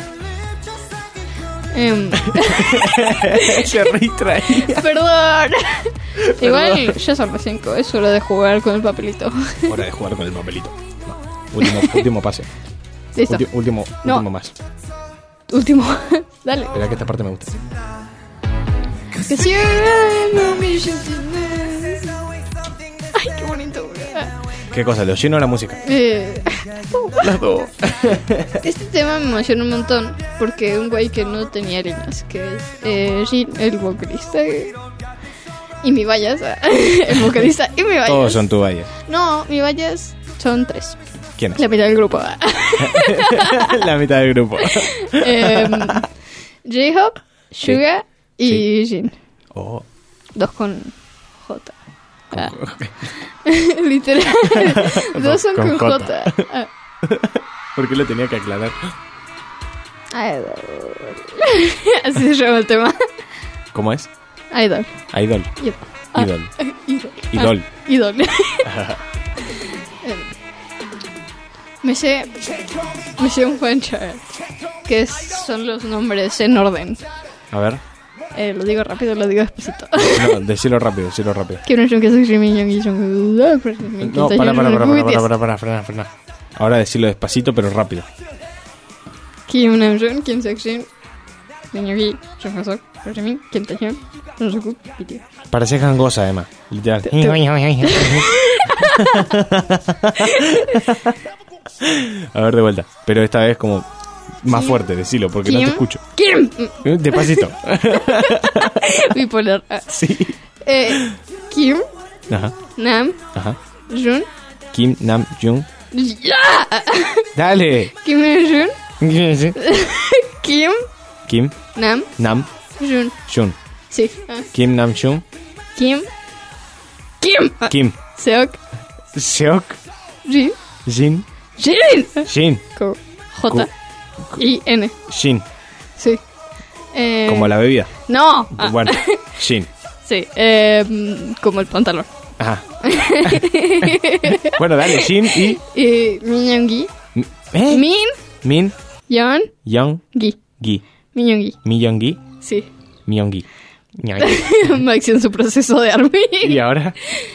Se retrae. Perdón. Igual ya son las 5. Es hora de jugar con el papelito. Hora de jugar con el papelito. No, último pase. Listo. Último más. Último. Dale. Espera que esta parte me gusta. Ay, qué bonito. ¿Qué cosa? ¿Lo lleno de la música? Las dos. Este tema me emociona un montón porque un güey que no tenía líneas, que es Jin, el vocalista, y mi vallas, el vocalista y mi vallas. Todos son tu valle. No, mi vallas son 3. ¿Quién es? La mitad del grupo. La mitad del grupo. J-Hope, Suga y Jin. Oh. 2 con J. Literal. 2 son con J. ¿Por qué lo tenía que aclarar? Idol. Así se llama el tema. ¿Cómo es? Idol. Idol. Yep. Idol. Idol. Idol. Idol. Me sé un fanchart que son los nombres en orden. A ver. Lo digo rápido, lo digo despacito. No, decilo rápido. No, para. Ahora decilo despacito, pero rápido. Kim Namjoon, Kim Seokjin, Minhyuk, Jung Hasok, Jimin, Kim Taehyun, Jung Sukuk, BTS. Parece gangosa, Emma. Literal. A ver, de vuelta. Pero esta vez como más fuerte, decilo, porque no te escucho. Kim. Despacito. Bipolar. Sí. Kim. Ajá. Nam. Ajá. Jun. Kim, Nam, Jung. ¡Ya! Dale. Kim Namjoon. Kim. Kim, Nam. Nam, Jun. Jun. Sí. Kim, Nam, Jun. Kim. Kim. Seok. Seok. Jin. Jin. Jin. Shin. J-I-N. Shin. Sí. Como la bebida. No. Bueno, Shin. Sí. Como el pantalón. Ajá. Bueno, dale, Shin y... Min Young-gi. ¿Eh? Min. Yeon. Young. Gi. Gi. Min Young-gi. Mi Young-gi. Sí. Mi Young-gi. Maxi en su proceso de army. ¿Y ahora?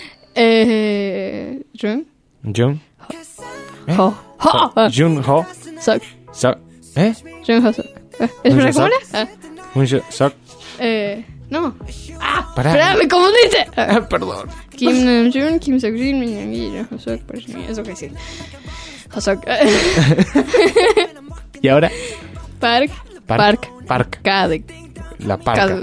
Jun. Jun. Ho. Ho. Jun Ho. Sok. Sok. ¿Eh? Jun Ho Sok. ¿Espera cómo era? Sok. No. Pará. Espera, me confundiste. Perdón. Kim Namjoon, Kim Seokjin, Min Young-gi, Jun Ho Sok. Eso que sí. Ho Sok. ¿Y ahora? Park. Kade. La parca.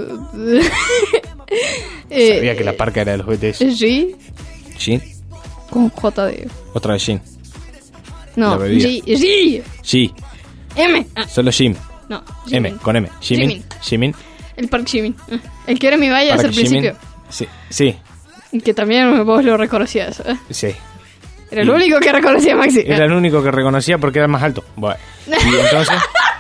Sabía que la parca era de los BTS. G. Shin. Con J de... Otra vez Shin. No, La bebida. G. Shi. M. Solo Shin. No. M, con M. Jimin. Jimin. El Park Jimin. El que era mi valle Park al principio. Jimin. Sí. Que también vos lo reconocías. Sí. Era el único que reconocía a Maxi. Era el único que reconocía porque era el más alto. Bueno. Y entonces...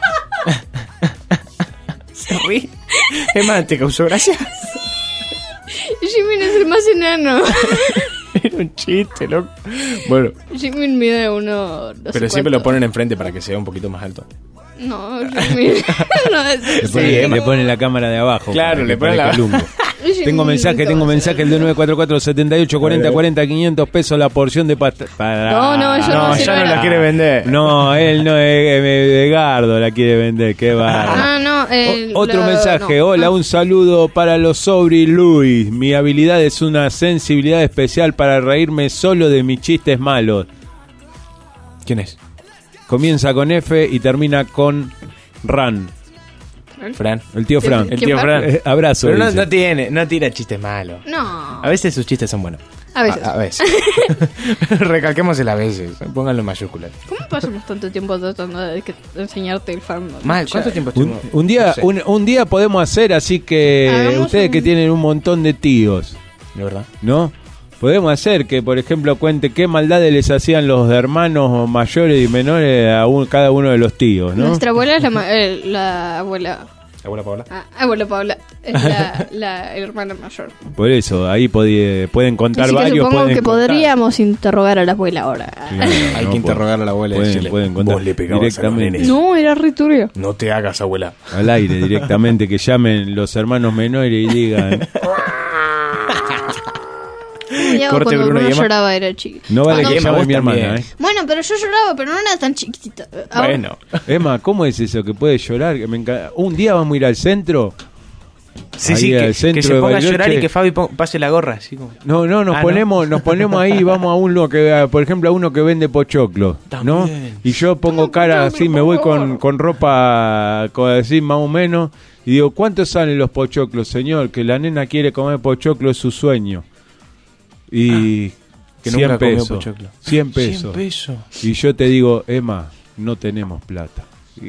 Se ríe. Emma, ¿te causó gracia? Jimin es el más enano. Era un chiste, loco. Bueno, Jimin mide uno... no sé pero siempre cuánto. lo ponen enfrente para que sea un poquito más alto. No, Jimin... no, Le ponen la cámara de abajo. Claro, para le que ponen la- parezca lumbo. Jimin Tengo mensaje, el de 944 78 40 40 500 pesos la porción de pasta. No, yo No, ya no la quiere vender. No, él no es Edgardo la quiere vender, qué va. Ah, no. Otro mensaje, hola, un saludo para los Sobri Luis. Mi habilidad es una sensibilidad especial para reírme solo de mis chistes malos. ¿Quién es? Comienza con F y termina con Ran. Fran. El tío Fran. El tío Fran. Abrazo. Pero dice. no tira chistes malos. No. A veces sus chistes son buenos. A veces. A veces. Recalquemos el a veces. Pónganlo en mayúsculas. ¿Cómo pasamos tanto tiempo tratando de enseñarte el fandom? Mal, ¿cuánto tiempo estuvimos? Un día, No sé. un día podemos hacer, así que Hagamos ustedes un- que tienen un montón de tíos, ¿De verdad? ¿no? Podemos hacer que, por ejemplo, cuente qué maldades les hacían los hermanos mayores y menores a cada uno de los tíos, ¿no? Nuestra abuela es la abuela... ¿Abuela Paola? abuela Paula es la hermana mayor. Por eso, ahí pueden contar Así que varios. supongo pueden que contar. podríamos interrogar a la abuela ahora. Claro, Hay que interrogar a la abuela y decirle, pueden contar vos le pegabas a los directamente nenes. No, era re turbio. No te hagas, abuela. al aire, directamente, que llamen los hermanos menores y digan, Corte Cuando Bruno y Bruno Emma. lloraba era chiquito. no vale Ah, que no. llame vos mi hermana, también. Bueno, pero yo lloraba, pero no era tan chiquitita. Ahora- Bueno. Emma, ¿cómo es eso que puede llorar? Que me encanta. Un día vamos a ir al centro. Sí, Ahí sí, al que centro se de ponga a Bariloche. llorar y que Fabi pase la gorra. Así como... No, nos Ah, ponemos ahí, vamos a uno que, por ejemplo, a uno que vende pochoclo, ¿no? También. Y yo pongo cara así, me voy con ropa así más o menos y digo, ¿cuánto salen los pochoclos, señor? Que la nena quiere comer pochoclo, es su sueño. Y que 100 nunca comió pesos. pochoclo. 100 pesos. 100 pesos. Y yo te digo, Emma, no tenemos plata.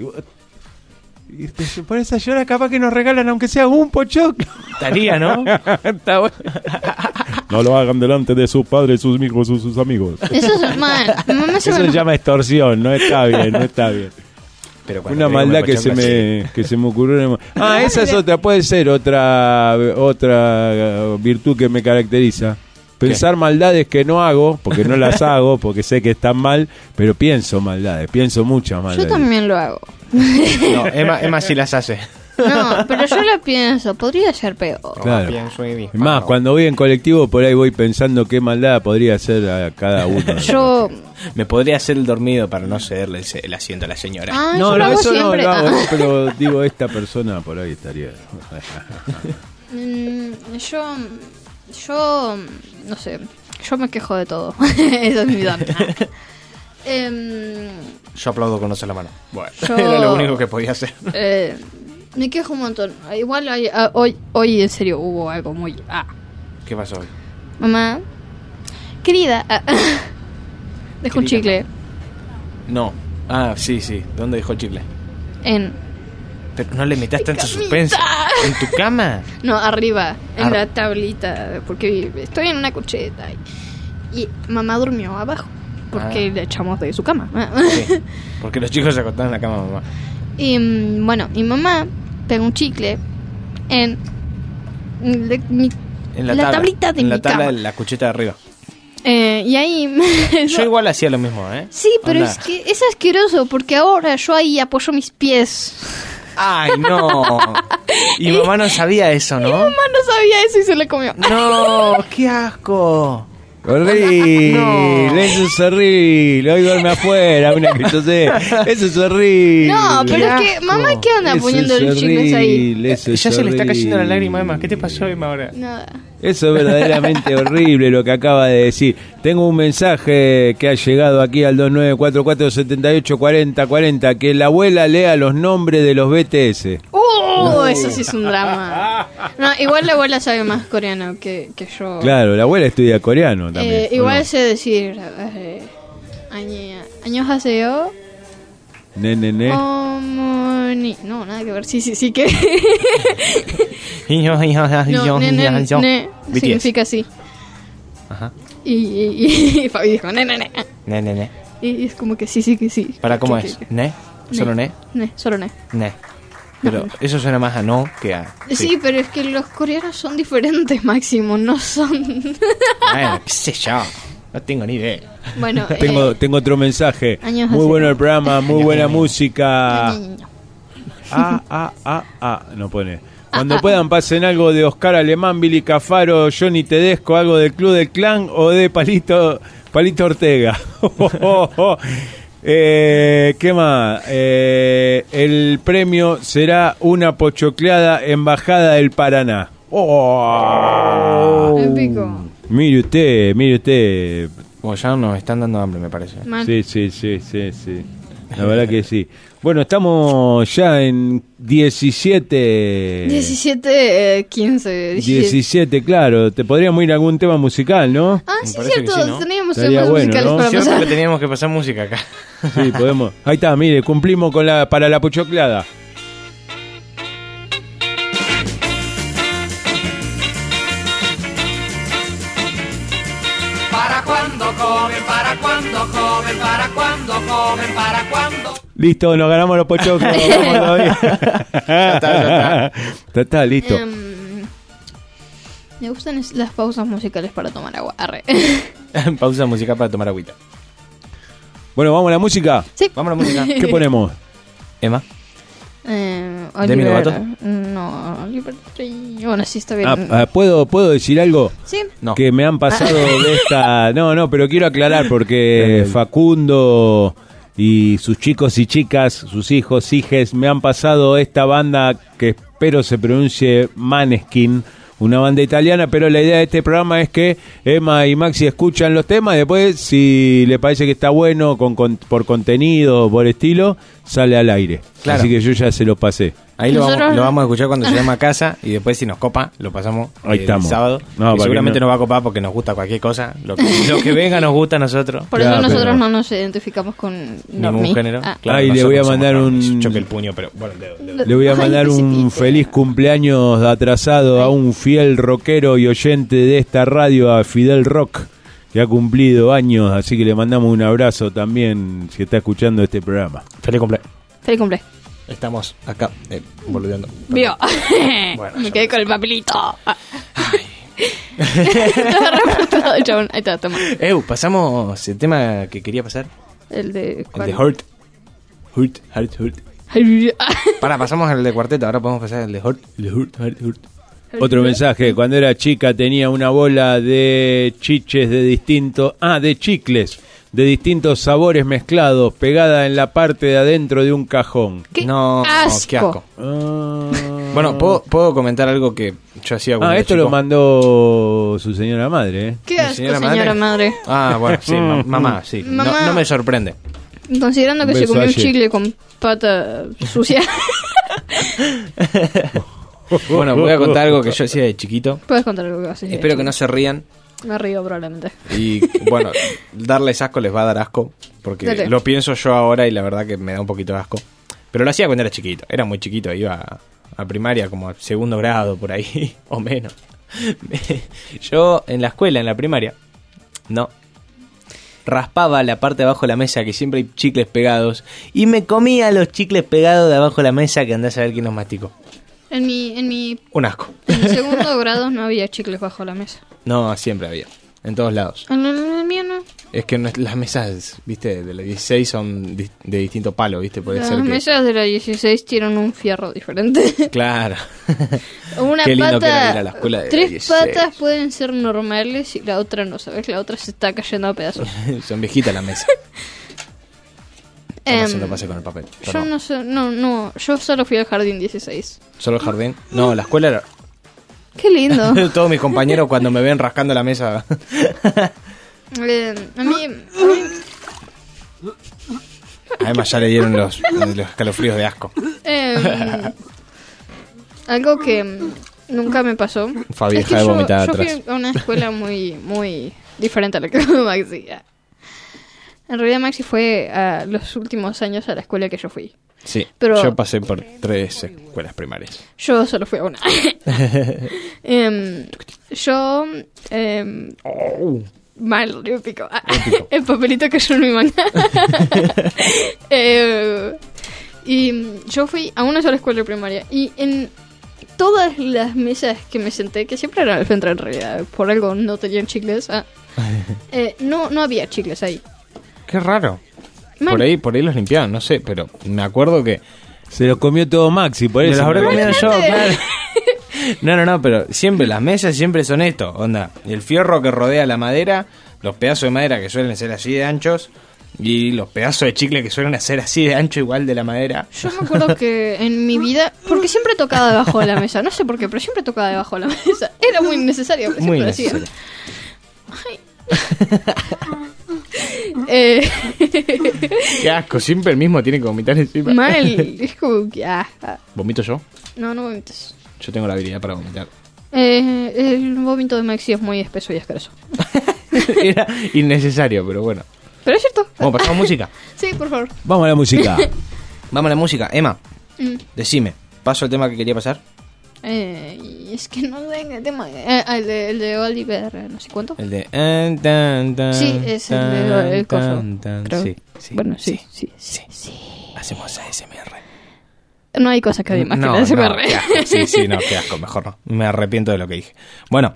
Y te pones a llorar, capaz que nos regalan aunque sea un pochoclo. Estaría, ¿no? Está bueno. No lo hagan delante de sus padres, sus hijos, sus amigos. Eso es mal. Mi mamá Eso se llama extorsión, no está bien, no está bien. Pero cuando Una le digo maldad que mecochón, que se me ocurrió. Ah, esa es otra, puede ser otra virtud que me caracteriza. Pensar maldades que no hago, porque no las hago, porque sé que están mal, pero pienso maldades, pienso muchas maldades. Yo también lo hago. No, Emma sí las hace. No, pero yo lo pienso, podría ser peor. Claro. Pienso y Es más, cuando voy en colectivo, por ahí voy pensando qué maldad podría hacer a cada uno. Yo... Me podría hacer el dormido para no cederle el asiento a la señora. Ah, No, yo lo hago eso siempre. no lo hago, Ah. no, pero digo, esta persona por ahí estaría. Yo, no sé, yo me quejo de todo. Eso es mi don. Yo aplaudo con no la mano. Bueno, Yo- era lo único que podía hacer. Me quejo un montón. Igual hoy en serio hubo algo muy... ¿Qué pasó hoy? Mamá, querida, dejo un Querida. chicle No. Ah, sí. ¿Dónde dejó el chicle? en... Pero no le metas tanto suspense. ¿En tu cama? No, arriba, en Ar- la tablita, porque estoy en una cucheta. Y mamá durmió abajo, porque le echamos de su cama. Sí. Porque los chicos se acostaron en la cama, mamá. Y bueno, mi mamá pegó un chicle en la tabla, tablita de en mi la tabla cama. de la cucheta de arriba. Y ahí... Yo igual hacía lo mismo, ¿eh? Sí, pero Onda. es que es asqueroso, porque ahora yo ahí apoyo mis pies. ¡Ay, no! Y mamá no sabía eso, Mi ¿no? mamá no sabía eso y se lo comió. ¡No! ¡Qué asco! Horrible, No. eso es horrible. Hoy duerme afuera, una que yo sé. Eso es horrible. No, pero es que asco. mamá, ¿qué anda Eso poniendo es los chicles ahí? horrible, eso es Ya se le está cayendo la horrible. lágrima, Emma. ¿Qué te pasó, Emma, ahora? Nada. Eso es verdaderamente horrible lo que acaba de decir. Tengo un mensaje que ha llegado aquí al 2944784040, que la abuela lea los nombres de los BTS. Eso sí es un drama. No, igual la abuela sabe más coreano que yo. Claro, la abuela estudia coreano también. ¿o Igual no? sé decir... Annyeonghaseyo. Ne. No, nada que ver. Sí que... Niño, No, ne, BTS. significa sí. Ajá. Y Fabi dijo, ne. Ne. Y es como que sí, que sí. ¿Para cómo Que- es? ¿Ne? ¿Solo ne? Solo ne. Ne. Pero eso suena más a no que a... Sí, pero es que los coreanos son diferentes, Máximo, no son... Bueno, qué sé yo. No tengo ni idea. Bueno, Tengo otro mensaje. Años Muy hace- bueno el programa, muy buena música. ño. No pone. Cuando puedan pasen algo de Oscar Alemán, Billy Cafaro, Johnny Tedesco, algo del Club del Clan o de Palito Ortega. ¿Qué más? El premio será una pochocleada embajada del Paraná. Épico. Mire usted. Bueno, ya nos están dando hambre, me parece. Mal. Sí. La verdad que sí. Bueno, estamos ya en 17. 17, 15, 17, claro. Te podríamos ir a algún tema musical, ¿no? Ah, Me sí, parece que cierto, sí, ¿no? teníamos Estaría temas bueno, musicales ¿no? para Cierto pasar. que teníamos que pasar música acá. Sí, podemos. Ahí está, mire, cumplimos con para la pochoclada. ¿Para cuándo joven? ¿Para cuándo joven? ¿Para cuándo joven? ¿Para cuándo? Listo, nos ganamos los pochoclos. Vamos todavía. está. Está, listo. Me gustan las pausas musicales para tomar agua. Arre. Pausa musical para tomar agüita. Bueno, vamos a la música. Sí. Vamos a la música. ¿Qué ponemos? Emma. Demi Lovato. No, Oliver Tree. Bueno, sí, está bien. ¿Puedo decir algo? Sí. No. Que me han pasado de esta... No, pero quiero aclarar porque Facundo y sus chicos y chicas, sus hijos, hijes, me han pasado esta banda que espero se pronuncie Maneskin, una banda italiana, pero la idea de este programa es que Emma y Maxi escuchan los temas y después, si le parece que está bueno por contenido, por estilo, sale al aire. Claro. Así que yo ya se lo pasé. Ahí lo Nosotros- vamos a escuchar cuando lleguemos a casa y después si nos copa, lo pasamos Ahí el estamos. sábado. No, Y para seguramente que no- nos va a copar porque nos gusta cualquier cosa. Lo que venga nos gusta a nosotros. Por Claro, eso nosotros pero- no nos identificamos con Ningún Normie. género. Ah. Claro, Ahí le nosotros voy a somos mandar normies. un- Choque el puño, pero bueno, el dedo. Le voy a Ay, mandar un precipite. feliz cumpleaños atrasado a un fiel rockero y oyente de esta radio, a Fidel Rock, que ha cumplido años, así que le mandamos un abrazo también si está escuchando este programa. Feliz cumpleaños. Feliz cumple. Estamos acá, boludeando. Vio. Bueno, Me ya quedé ves. con el papelito. Ay. El chabón. Ahí está, toma. Pasamos el tema que quería pasar. El de... El de Hurt. Hurt. Pasamos el de cuarteto, ahora podemos pasar el de Hurt. El de Hurt. Otro mensaje, cuando era chica tenía una bola de chiches de chicles de distintos sabores mezclados, pegada en la parte de adentro de un cajón. ¡Qué No, asco! qué asco. Ah. Bueno, ¿puedo comentar algo que yo hacía cuando era esto chico? lo mandó su señora madre, ¿eh? ¡Qué ¿Mi asco, señora señora madre! Bueno, sí, mamá, sí. Mamá. No me sorprende. Considerando que Un se beso comió un ayer. chicle con pata sucia. Bueno, voy a contar algo que yo hacía de chiquito. Puedes contar algo que haces. Espero que no se rían. Me río probablemente. Y bueno, darles asco les va a dar asco. Porque Dale. lo pienso yo ahora y la verdad que me da un poquito de asco. Pero lo hacía cuando era chiquito. Era muy chiquito. Iba a primaria como a segundo grado por ahí. O menos. Yo en la escuela, en la primaria, no. Raspaba la parte de abajo de la mesa que siempre hay chicles pegados. Y me comía los chicles pegados de abajo de la mesa que andás a ver quién los masticó. En mi Un asco. segundo grado no había chicles bajo la mesa. No, siempre había. En todos lados. En el mío no. Es que las mesas, viste, de la 16 son de distinto palo, viste, puede Las ser que... mesas de la 16 tienen un fierro diferente. Claro. Una Qué lindo que era pata, ir a la escuela de la 3 16. patas pueden ser normales y la otra no, ¿sabes? La otra se está cayendo a pedazos. Son viejitas las mesas. No se lo pasé con el papel. Yo perdón. no sé, no, yo solo fui al jardín 16. ¿Solo el jardín? No, la escuela era... Qué lindo. Todos mis compañeros cuando me ven rascando la mesa... A mí Además ya le dieron los escalofríos de asco. algo que nunca me pasó. Fabi, es que deja de vomitar yo atrás. fui a una escuela muy diferente a la que fue Maxi. En realidad Maxi fue a los últimos años a la escuela que yo fui. Sí, Pero- yo pasé por 3 escuelas primarias. Yo solo fui a una. Yo mal, épico. Épico. El papelito cayó en mi manga. Y yo fui a una sola escuela primaria. Y en todas las mesas que me senté, que siempre eran al centro en realidad, por algo no tenían chicles, no había chicles ahí. Qué raro. Man, Por ahí los limpiaban, no sé, pero me acuerdo que... Se los comió todo Maxi, por Me eso. los habré comido yo, Probablemente. claro. No, pero siempre, las mesas siempre son esto, onda. El fierro que rodea la madera, los pedazos de madera que suelen ser así de anchos, y los pedazos de chicle que suelen ser así de ancho igual de la madera. Yo me acuerdo que en mi vida, porque siempre tocaba debajo de la mesa, no sé por qué, pero siempre tocaba debajo de la mesa. Era muy necesario, pero Muy siempre lo hacía. necesario. Qué asco, siempre el mismo tiene que vomitar encima. Mal, es como que... ¿Vomito yo? No vomites. Yo tengo la habilidad para vomitar. El vómito de Maxi es muy espeso y asqueroso. Era innecesario, pero bueno. Pero es cierto. Vamos, pasamos música. Sí, por favor. Vamos a la música. Vamos a la música. Emma, Mm. decime, ¿paso el tema que quería pasar? Y es que no sé qué tema. El de Oliver, no sé cuánto. El de... Sí, es el coso, creo. Sí. Bueno, sí. Hacemos ASMR. No hay cosa que más No, que la SMR. no, qué asco. Sí, no, qué asco, mejor no. Me arrepiento de lo que dije. Bueno,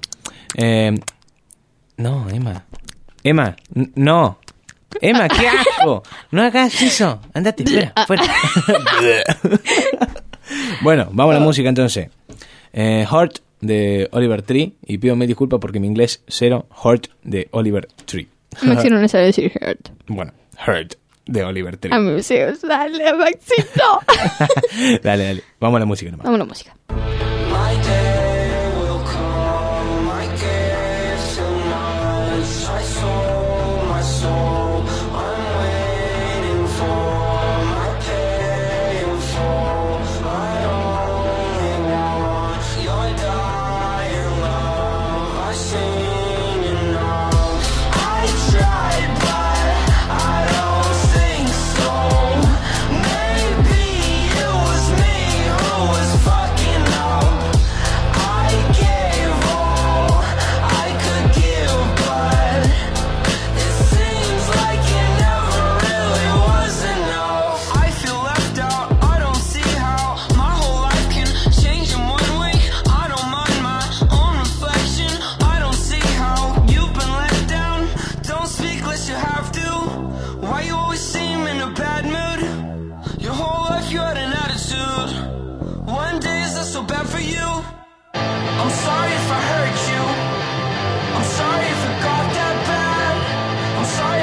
no, Emma, no. Emma, qué asco. No hagas eso. Andate, fuera. Bueno, vamos a la música entonces. Heart de Oliver Tree. Y pido mil disculpas porque mi inglés cero. Heart de Oliver Tree. Maxi no le sabe decir hurt. Bueno, Heart de Oliver Tree. A mí se dale, Maxito. Dale. Vamos a la música nomás. Vamos a la música. My day will come, I gave so much, I sold my soul, I'm waiting for my pay in full, I only want your dying love, I sing enough, I tried but I don't think so, maybe it was me who was fucking up.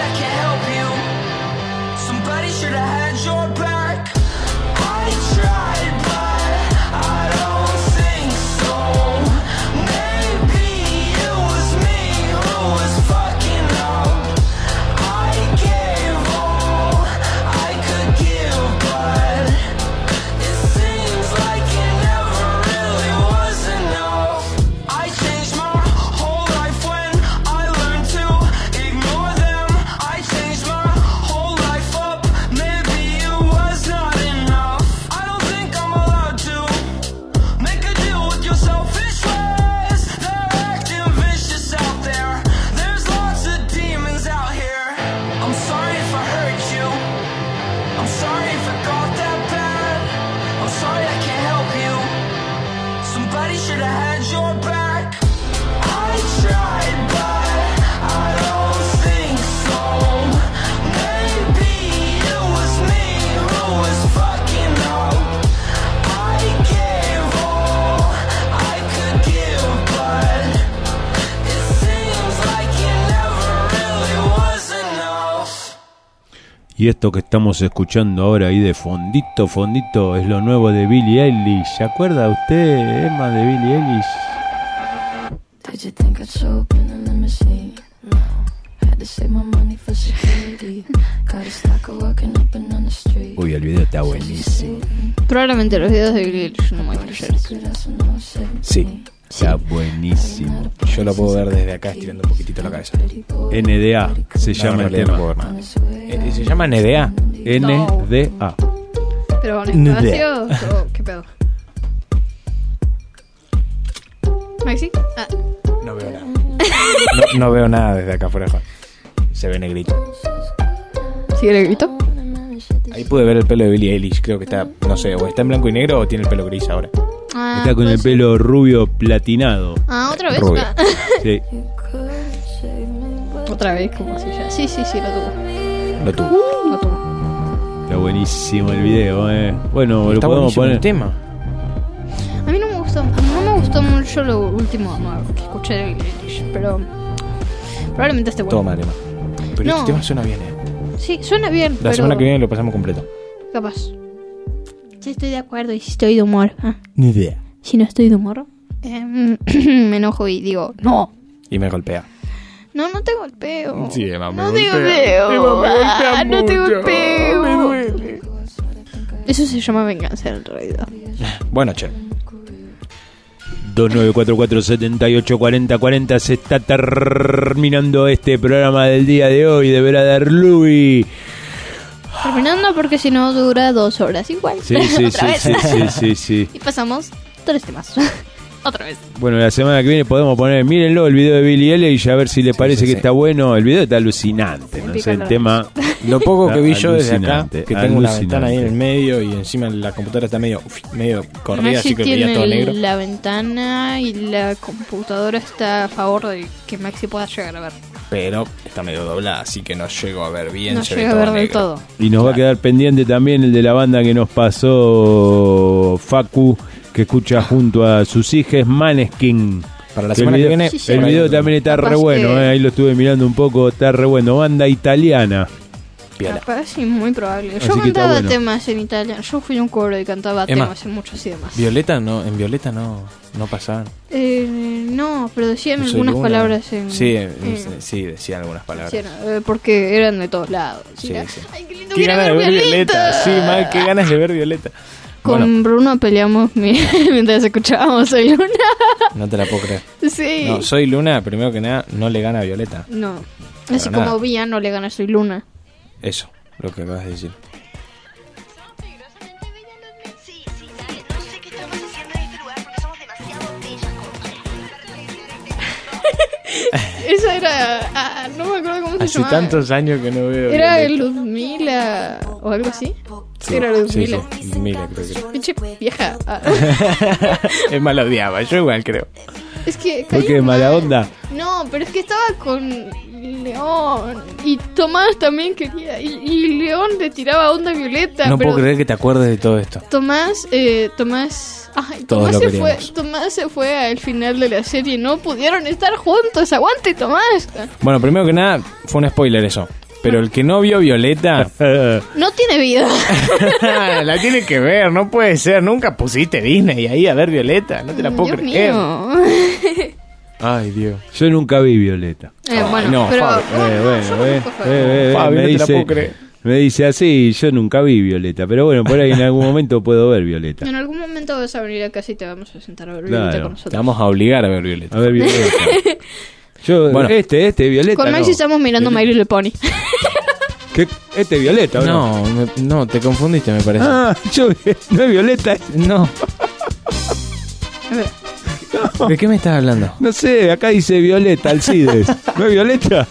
I can't help you. Somebody should have had your back. I tried, but I don't think so. Maybe it was me who was fucking up. I gave all I could give, but it seems like it never really was enough. I changed my whole life when I learned to ignore them. I changed my whole life up, maybe it was not enough. I don't think I'm allowed to make a deal with your selfish ways. They're acting vicious out there. There's lots of demons out here. I'm sorry if I hurt you. I'm sorry if it got that bad. I'm sorry I can't help you. Somebody should have had your back. I tried, but I don't think so. Maybe it was me who was fucking up. I gave all I could give, but it seems like it never really was enough. Y esto que estamos escuchando ahora ahí de fondito, fondito, es lo nuevo de Billie Eilish. ¿Se acuerda usted, Emma, de Billie Eilish? Did you think I'd show up in a limousine? No, had to save my money for security. Got a stock of working up and on the street. Uy, el video está buenísimo. Probablemente los videos de Billie Eilish no muy flashers. Sí, Está buenísimo. yo lo puedo ver desde acá estirando un poquitito la cabeza. NDA se No, llama en el realidad tema. no puedo ver nada. ¿Se llama NDA? NDA. Pero en espacio, o ¿qué pedo? ¿Maxi? Ah, No veo nada. No veo nada desde acá afuera. Se ve negrito. ¿sigue el grito? Ahí pude ver el pelo de Billie Eilish. Creo que está, no sé, o está en blanco y negro o tiene el pelo gris ahora. Ah, Está con puede el ser. pelo rubio platinado. Ah, otra vez. Rubio. Ah. Sí. Otra vez, como si ya. Sí, lo tuvo. Lo tuvo. Lo tuvo. Está buenísimo el video, Bueno, lo Está podemos buenísimo poner. el tema. A mí no me gustó mucho lo último nuevo que escuché de Billie Eilish, pero probablemente esté bueno. Toma, tema. Pero No. este tema suena bien, Sí, suena bien, La pero semana que viene lo pasamos completo. capaz. Si estoy de acuerdo y si estoy de humor. Ni idea. Si no estoy de humor, me enojo y digo, no. Y me golpea. No te golpeo. Sí, Emma, me no te golpea. golpeo. Emma, me golpea No te mucho. golpeo. Me duele. Eso se llama venganza en realidad. Bueno, che. 2944-784040. Se está terminando este programa del día de hoy de Brother Louie. Terminando porque si no dura 2 horas igual. Sí. Otra vez. Sí. Y pasamos 3 temas. Otra vez. Bueno, la semana que viene podemos poner, mírenlo, el video de Billie Eilish, a ver si le parece que está bueno. El video está alucinante, no sé, el tema. Lo poco que vi yo desde acá, Alucinante, que tengo una alucinante. ventana ahí en el medio y encima la computadora está medio corrida, Maxi así que tiene veía todo negro. la ventana y la computadora está a favor de que Maxi pueda llegar a ver. Pero está medio doblada, así que no llego a ver bien. No se llega ve a todo ver del negro. todo. Y nos va a quedar pendiente también el de la banda que nos pasó Facu, que escucha junto a sus hijas, Maneskin. Para la Que semana el que video, viene. Sí, sí. el por ahí video otro. también está Capaz re bueno, que- ahí lo estuve mirando un poco, está re bueno. Banda italiana. Piola. Capaz, sí, muy probable. Así Yo que está cantaba bueno. temas en italiano. Yo fui a un coro y cantaba Emma. temas en muchos idiomas. Violeta no, en Violeta no pasaban. No, pero decían Yo soy algunas Luna. palabras en... Sí, decían algunas palabras. porque eran de todos lados. Sí, Era, sí. Ay, qué lindo Qué que era ganas de ver Violeta. Violeta. Sí, mal, qué ganas de ver Violeta. Con Bueno, Bruno peleamos mientras escuchábamos Soy Luna. no te la puedo creer. Sí. No, Soy Luna, primero que nada, no le gana a Violeta. No. Así nada. como Vía no le gana a Soy Luna. Eso, lo que acabas de decir. Esa era... no me acuerdo cómo se Hace llamaba. tantos años que no veo. Era Violeta. Ludmila o algo así. Sí, Era Ludmila. Sí, Ludmila, creo que era. Pinche vieja. Es más, la odiaba, yo igual creo. Es que... ¿Por qué? caía ¿Mala mal. onda? No, pero es que estaba con León. Y Tomás también quería. Y León le tiraba onda a Violeta. No pero puedo creer que te acuerdes de todo esto. Tomás... Ay, Todos Tomás lo se fue. queríamos. Tomás se fue al final de la serie. No pudieron estar juntos. Aguante, Tomás. Bueno, primero que nada, fue un spoiler eso. Pero el que no vio Violeta, No tiene vida. la tiene que ver, no puede ser. Nunca pusiste Disney ahí a ver Violeta, no te la puedo Dios creer. mío. Ay, Dios. Yo nunca vi Violeta. Bueno, no, pero... Fabio, Fabio, no te la puedo creer. Me dice así, yo nunca vi Violeta, pero bueno, por ahí en algún momento puedo ver Violeta. En algún momento vas a venir a casa y te vamos a sentar a ver Violeta Claro. con Te nosotros. vamos a obligar a ver Violeta. A ver Violeta. Yo, Bueno. este Violeta. Con Maxi no. estamos mirando My Little Pony. ¿Qué? Este Violeta, ¿o no? No, te confundiste, me parece. Ah, no es Violeta. No. A ver. ¿De qué me estás hablando? No sé, acá dice Violeta, Alcides. ¿No es Violeta?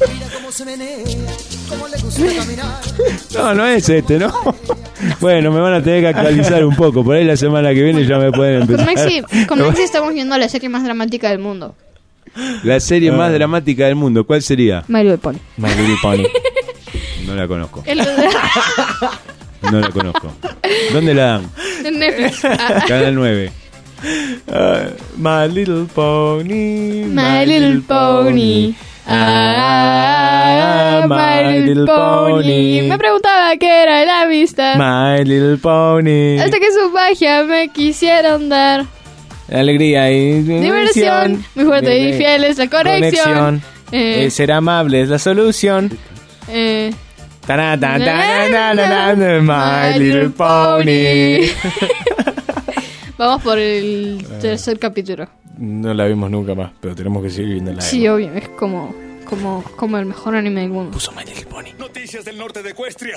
No es este, ¿no? Bueno, me van a tener que actualizar un poco. Por ahí la semana que viene ya me pueden Con empezar. Maxi estamos viendo la serie más dramática del mundo. La serie más dramática del mundo, ¿cuál sería? My Little Pony. My Little Pony. No la conozco. El No la conozco. ¿Dónde la dan? en Netflix. Ah, Canal 9. My Little Pony. My Little Pony. Ah, My Little Pony. Me preguntaba qué era la amistad. My Little Pony. Hasta que su magia me quisieron dar. Alegría y Diversión. Muy fuerte y fiel es la conexión. Ser amable es la solución. Tará, ta, ta, na, na, na, na, My Little Pony. Vamos por el tercer capítulo. No la vimos nunca más, pero tenemos que seguir viendo la Sí, obvio, es como el mejor anime del mundo. Puso My Little Pony. Noticias del norte de Ecuestria.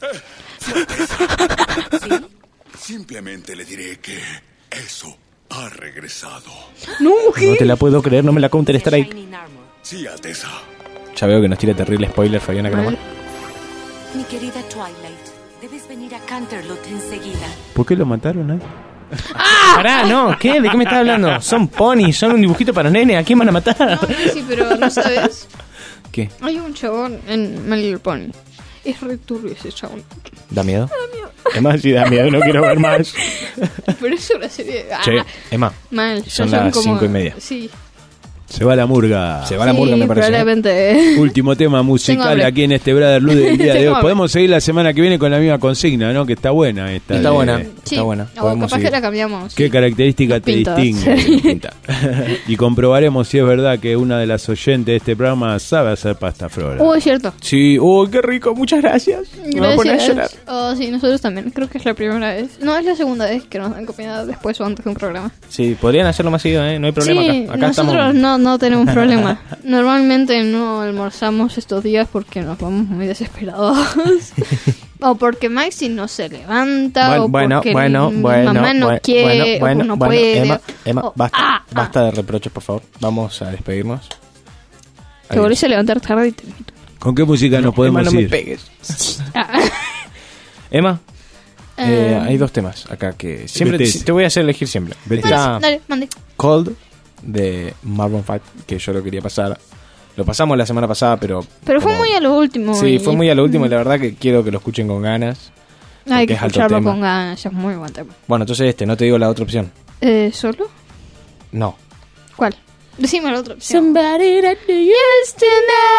Simplemente le diré que eso ha regresado. No, No te la puedo creer, no me la Counter Strike. Sí, Alteza. Ya veo que nos tira terrible spoiler, Fabiana Cromar. Mi querida Twilight, debes venir a Canterlot enseguida. ¿Por qué lo mataron ahí? Pará, no, ¿qué? ¿De qué me estás hablando? Son ponis, son un dibujito para nene, ¿a quién van a matar? sí, pero no sabes. ¿Qué? Hay un chabón en My Little Pony. Es re turbio ese chabón. ¿Da miedo? Emma, sí da miedo, no quiero ver más. Pero es una serie. Che, Emma, Mal. son ya las como- 5:30. Sí. Se va la murga. Se va la murga, me parece. Probablemente. Último tema Tengo musical hambre. aquí en este Brotherhood del día de Tengo hoy. hambre. Podemos seguir la semana que viene con la misma consigna, ¿no? Que está buena esta. Está de- buena. Sí. Está buena, O podemos capaz seguir. que la cambiamos. ¿Qué característica te Pinta. distingue? Pinta. Y comprobaremos si es verdad que una de las oyentes de este programa sabe hacer pasta flora. Es cierto. Sí, qué rico, muchas gracias. Me voy a poner a llorar. Gracias. Oh, sí, nosotros también. Creo que es la primera vez. No, es la segunda vez que nos dan comida después o antes de un programa. Sí, podrían hacerlo más seguido, ¿eh? No hay problema Sí, acá. Acá nosotros estamos. no tenemos problema. Normalmente no almorzamos estos días porque nos vamos muy desesperados. O porque Maxi no se levanta. O porque mamá no quiere. o no puede. Emma, o- basta, basta de reproches, por favor. Vamos a despedirnos. Te Adiós. volvés a levantar tarde y te invito. ¿Con qué música nos podemos Emma, no me ir? pegues. Ah. Emma, Eh, hay dos temas acá que siempre BTS. te voy a hacer elegir siempre. BTS. Está Dale, mande. Cold de Maroon 5, que yo lo quería pasar. Lo pasamos la semana pasada, pero... Pero fue como- muy a lo último. Sí, y- fue muy a lo último y la verdad que quiero que lo escuchen con ganas. Hay porque que es alto escucharlo tema. con ganas. Es muy buen tema. Bueno, entonces no te digo la otra opción. ¿Solo? No. ¿Cuál? Decime la otra opción. Somebody that you used to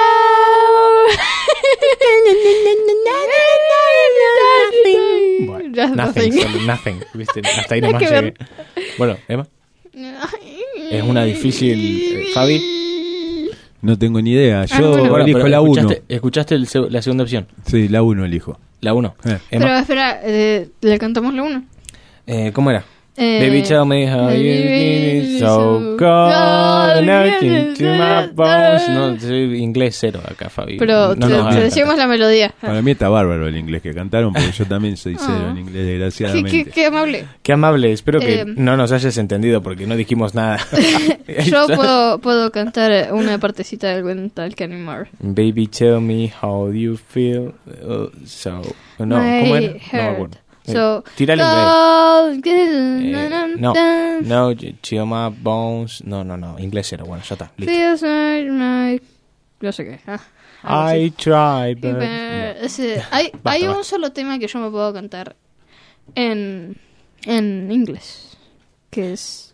know. Bueno, Just nothing, nothing. solo nothing. ¿Viste? Hasta ahí Nada nomás que ver. llegué. Bueno, Emma, es una difícil... Fabi. No tengo ni idea. Yo bueno. elijo pero la 1. ¿Escuchaste la segunda opción? Sí, la 1 elijo. La 1. Eh. Pero espera, ¿le cantamos la uno? ¿Cómo era? Eh, Baby, tell me how you get it so cold, nothing to my bones. No, soy inglés cero acá, Fabi. Pero no te nos hagas decimos cantar. la melodía. Para mí está bárbaro el inglés que cantaron, porque yo también soy cero en inglés, desgraciadamente. Qué amable. Qué amable, espero que Eh, no nos hayas entendido porque no dijimos nada. Yo puedo cantar una partecita del Gwental Canimar. Baby, tell me how you feel. So. No, My ¿cómo era? No me heart. acuerdo. So, Tírale inglés. No, chill my bones. No, inglés cero. Bueno, ya está. Listo. Feels like my... No sé qué. Algo I así. try, but... Pero, no. hay Basta, un basta. solo tema que yo me puedo cantar en inglés, que es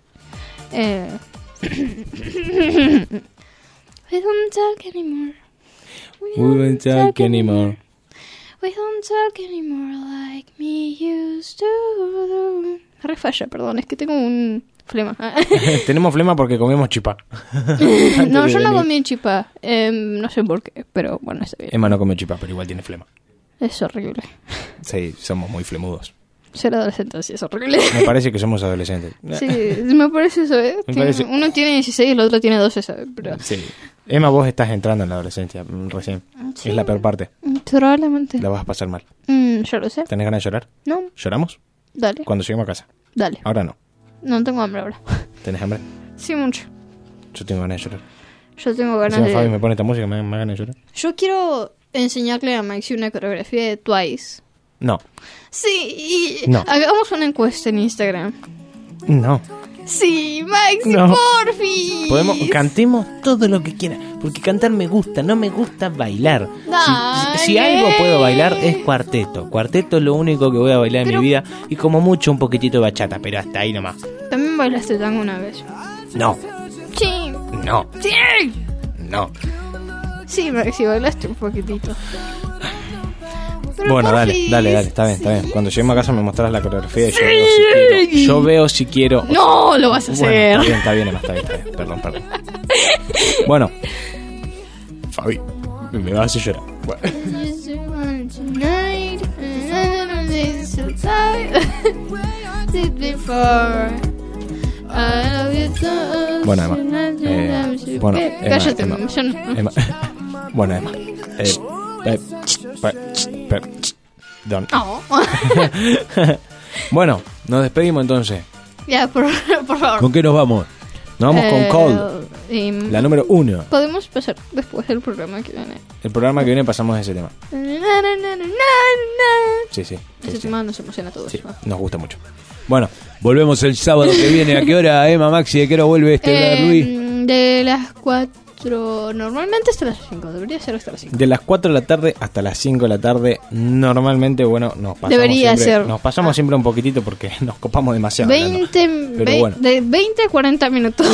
We don't talk anymore. We won't talk anymore. We don't talk anymore like me used to. Re falla, perdón, es que tengo un flema. Tenemos flema porque comemos chipá. No, yo no comí chipá. No sé por qué, pero bueno, está bien. Emma no come chipá, pero igual tiene flema. Es horrible. Sí, somos muy flemudos. Ser adolescente sí es horrible. Me parece que somos adolescentes. Sí, me parece eso, ¿eh? Me parece- Uno tiene 16 y el otro tiene 12, ¿sabes? Pero Sí. Emma, vos estás entrando en la adolescencia recién. Sí. Es la peor parte. Probablemente. La vas a pasar mal. Yo lo sé. ¿Tenés ganas de llorar? No, ¿Lloramos? dale, Cuando lleguemos a casa. dale. Ahora no. No tengo hambre ahora. ¿Tenés hambre? Sí, mucho. Yo tengo ganas de llorar. Yo tengo ganas Encima Fabi me de... pone esta música, me da ganas de llorar. Yo quiero enseñarle a Maxi una coreografía de Twice. No. Sí, No. hagamos una encuesta en Instagram. No. Sí, Maxi, No. porfi. Podemos, cantemos todo lo que quieran. Porque cantar me gusta, no me gusta bailar. Si Dale. algo puedo bailar es cuarteto. Cuarteto es lo único que voy a bailar Pero- en mi vida. Y como mucho un poquitito de bachata, pero hasta ahí nomás. También bailaste tango una vez. No, Sí. no, Sí. no. Sí, Maxi, bailaste un poquitito. Pero Bueno, porfis. dale, está bien. Cuando lleguemos a casa me mostrarás la coreografía y yo veo si quiero. Yo veo si quiero. No, lo vas a hacer. Bueno, está bien, Emma, está bien. Perdón. Bueno. Fabi, me vas a hacer llorar. Bueno. Bueno, Emma. Cállate, Emma. yo no. Emma. Bueno, Emma. Don. No. Bueno, nos despedimos entonces. Ya, por favor. ¿Con qué nos vamos? Nos vamos con Cold, y la número 1. podemos pasar después del programa que viene. El programa que viene pasamos ese tema. Sí. Ese tema nos emociona a todos. Sí, nos gusta mucho. Bueno, Volvemos el sábado que viene. ¿A qué hora, Emma, Maxi? ¿A qué hora vuelve Brother Luis? De las 4, normalmente hasta las 5, debería ser hasta las 5. de las 4 de la tarde hasta las 5 de la tarde, normalmente, bueno, nos pasamos Debería siempre, ser. Nos pasamos siempre un poquitito porque nos copamos demasiado. hablando. 20, Pero bueno. de 20 a 40 minutos.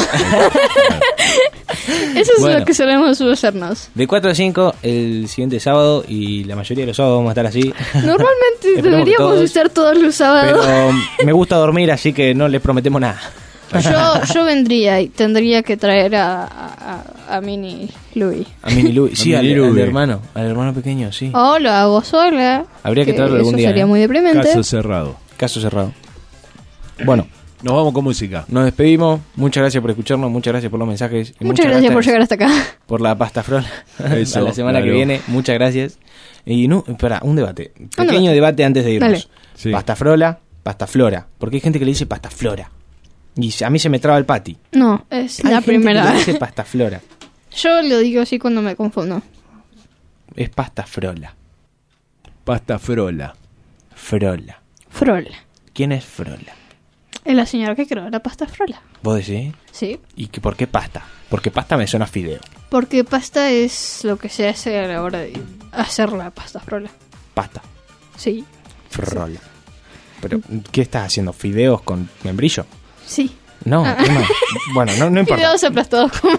Eso es Bueno. lo que solemos hacernos. De 4 a 5 el siguiente sábado y la mayoría de los sábados vamos a estar así. Normalmente Esperemos que deberíamos todos. estar todos los sábados. Pero me gusta dormir, así que no les prometemos nada. Yo vendría y tendría que traer a Mini Louis. A Mini Lu, sí, A al, Mini Lu. al hermano pequeño, sí. O lo hago sola. Habría que traerlo algún eso día, sería ¿eh? muy deprimente. Caso cerrado. Caso cerrado. Bueno, Nos vamos con música. nos despedimos. Muchas gracias por escucharnos, muchas gracias por los mensajes. Y Muchas gracias por llegar hasta acá. por la pasta frola. Eso, a la semana que claro. viene. Muchas gracias. Y no, espera, un debate. Pequeño debate antes de irnos. Dale. Sí. Pasta frola, pasta flora. Porque hay gente que le dice pasta flora. Y a mí se me traba el pati. No, es Hay la gente primera. que le dice pasta flora. Yo lo digo así cuando me confundo. Es pasta frola. Pasta frola. Frola. Frola. ¿Quién es frola? Es la señora que creó la pasta frola. ¿Vos decís? Sí. ¿Y por qué pasta? Porque pasta me suena a fideo. Porque pasta es lo que se hace a la hora de hacer la pasta frola. Pasta. Sí. Frola. Pero, ¿qué estás haciendo? ¿Fideos con membrillo? Sí. No, ¿qué más? Bueno, no importa. Fideos aplastados con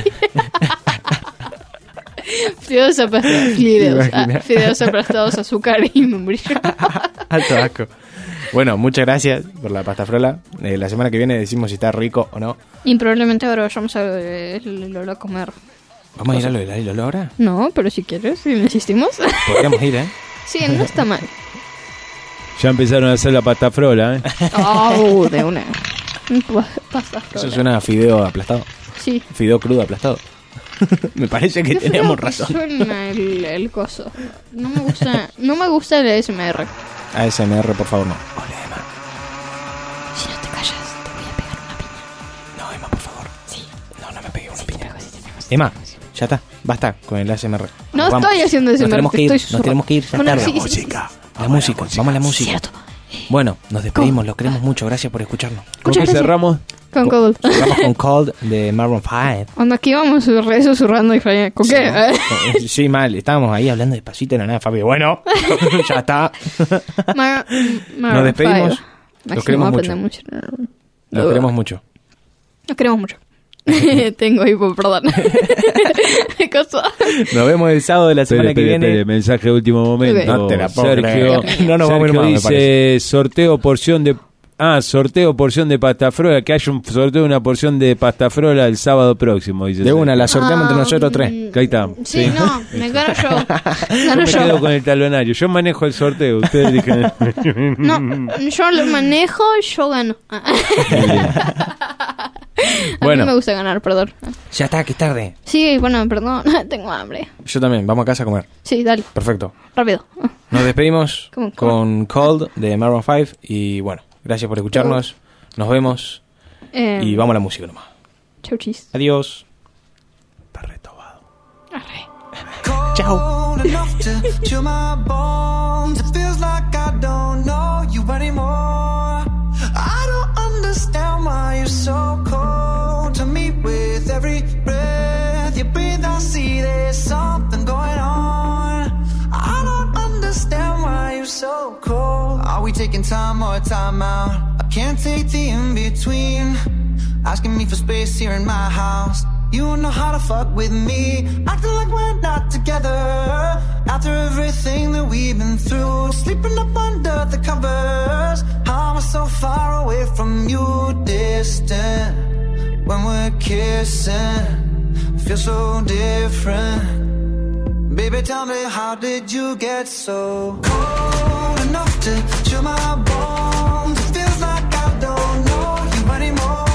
Fideos aplastados. Imagina. Fideos aplastados, azúcar y membrillo. Alto asco. Bueno, muchas gracias por la pasta frola. La semana que viene decimos si está rico o no. Y probablemente ahora vayamos a comer. ¿Vamos a ir a lo de la Lolo ahora? No, pero si quieres, si insistimos. Podríamos ir, ¿eh? Sí, no está mal. Ya empezaron a hacer la pasta frola, ¿eh? Oh, de una. Pasta Eso frola. suena a fideo aplastado. Sí. Fideo crudo aplastado. Me parece que Qué feo teníamos que razón. suena el coso. No me gusta el ASMR. ASMR, por favor, no. Hola, Emma. Si no te callas, te voy a pegar una piña. No, Emma, por favor. Sí. No me pegué una piña. Emma, ya está. Basta con el ASMR. No Vamos. estoy haciendo Nos ASMR, tenemos que ir, estoy nos susurrando. tenemos que ir. Ya Bueno, tarde. sí, sí, Música. La música, vamos a la música. Cierto. Bueno, nos despedimos, los queremos mucho, gracias por escucharnos. ¿Con Muchas qué gracias. cerramos? Con Cold. Vamos con Cold de Maroon 5. Cuando aquí vamos susurrando y fallando. ¿Con qué? Sí, mal, estábamos ahí hablando despacito en la nada, Fabio. Bueno, ya está. Nos despedimos. Los queremos mucho. Los queremos mucho. Los queremos mucho. Tengo hipo, perdón. ¿Qué cosa? Nos vemos el sábado de la semana que viene. Espere, mensaje de último momento. Ok. No te la puedo Sergio, creer. No nos vamos a ir Sergio más, me dice sorteo porción de pasta frola, que haya un sorteo de una porción de pasta frola el sábado próximo, dice. De una, la sorteamos entre nosotros 3. Ahí está. Sí, no, me gano yo. Yo Gano me quedo yo. con el talonario. Yo manejo el sorteo. Ustedes dijeron. No, yo lo manejo, yo gano. A Bueno. mí me gusta ganar, perdón. Ya está, que es tarde. Sí, bueno, perdón, tengo hambre. Yo también, vamos a casa a comer. Sí, dale, Perfecto. rápido. Nos despedimos ¿Cómo? con Cold de Maroon 5. Y bueno, gracias por escucharnos. Nos vemos. Y vamos a la música nomás. Chau, chis. Adiós. Arre. Cold enough to chill my bones. It feels like I don't know you anymore. I don't understand why you're so cold to me. With every breath you breathe, I see there's something going on. I don't understand why you're so cold. Are we taking time or time out? I can't take the in-between. Asking me for space here in my house. You don't know how to fuck with me. Acting like we're not together. After everything that we've been through. Sleeping up under the covers. How am I so far away from you? Distant. When we're kissing. Feel so different. Baby, tell me, how did you get so cold enough to chill my bones? It feels like I don't know you anymore.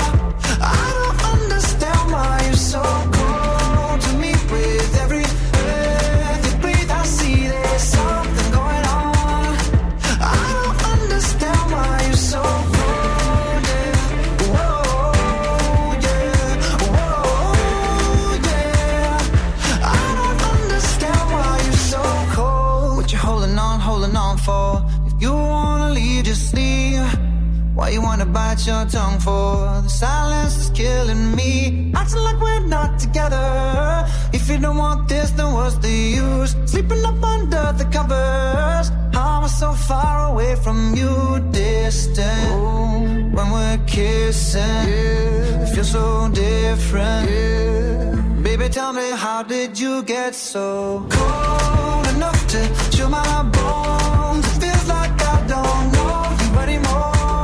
So cold to me. With every breath you breathe, I see there's something going on. I don't understand why you're so cold, yeah. Whoa, yeah. Whoa, yeah. I don't understand why you're so cold. What you holding on for? If you wanna leave, just leave. Why you wanna bite your tongue for? The silence is killing me. Acting like we're not together. If you don't want this, then what's the use? Sleeping up under the covers. How am I so far away from you? Distant. When we're kissing, it feels so different. Baby, tell me, how did you get so cold enough to chill my bones? It feels like I don't know you anymore.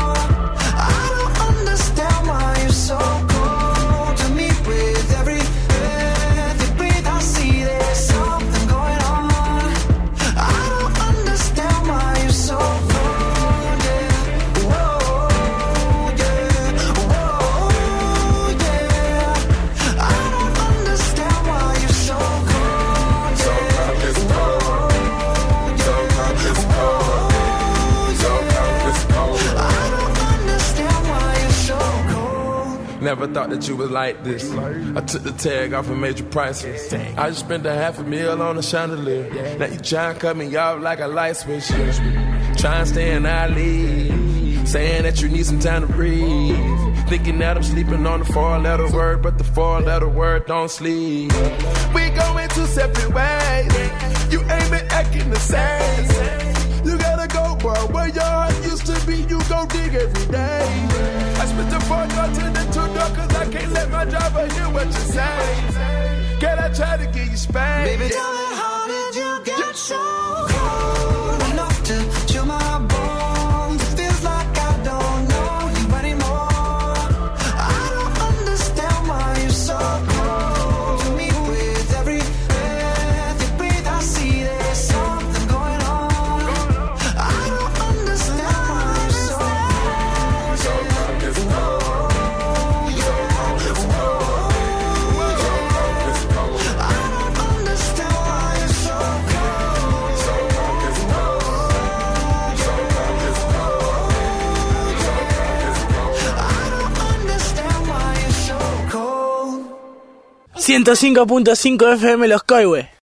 So cold to me. With every breath you breathe, I see there's something going on. I don't understand why you're so cold, yeah. Whoa, yeah. Whoa, yeah. I don't understand why you're so cold, yeah. So cold, it's cold. So cold, it's cold. So cold, it's cold. I don't understand why you're so cold. Never thought that you was like this. I took the tag off and made you priceless. I just spent $500,000 on a chandelier. Now you try and cut me off like a light switch. Try and stay in our league. Saying that you need some time to breathe. Thinking that I'm sleeping on the 4-letter word, but the 4-letter word don't sleep. We going two separate ways. You ain't been acting the same. You gotta go, bro. Where your heart used to be, you go dig every day. I split the 4 door to the 2 door, cause I can't let my driver hear what you say. Can I try to get you spanked? Baby, tell me, how did you get so cold enough to chill my bones? It feels like I don't know you anymore. I don't understand why you're so cold to me. With every breath you breathe, I see there's something going on. I don't understand why you're so cold. So cold, it's cold. .5 FM Los Coihues.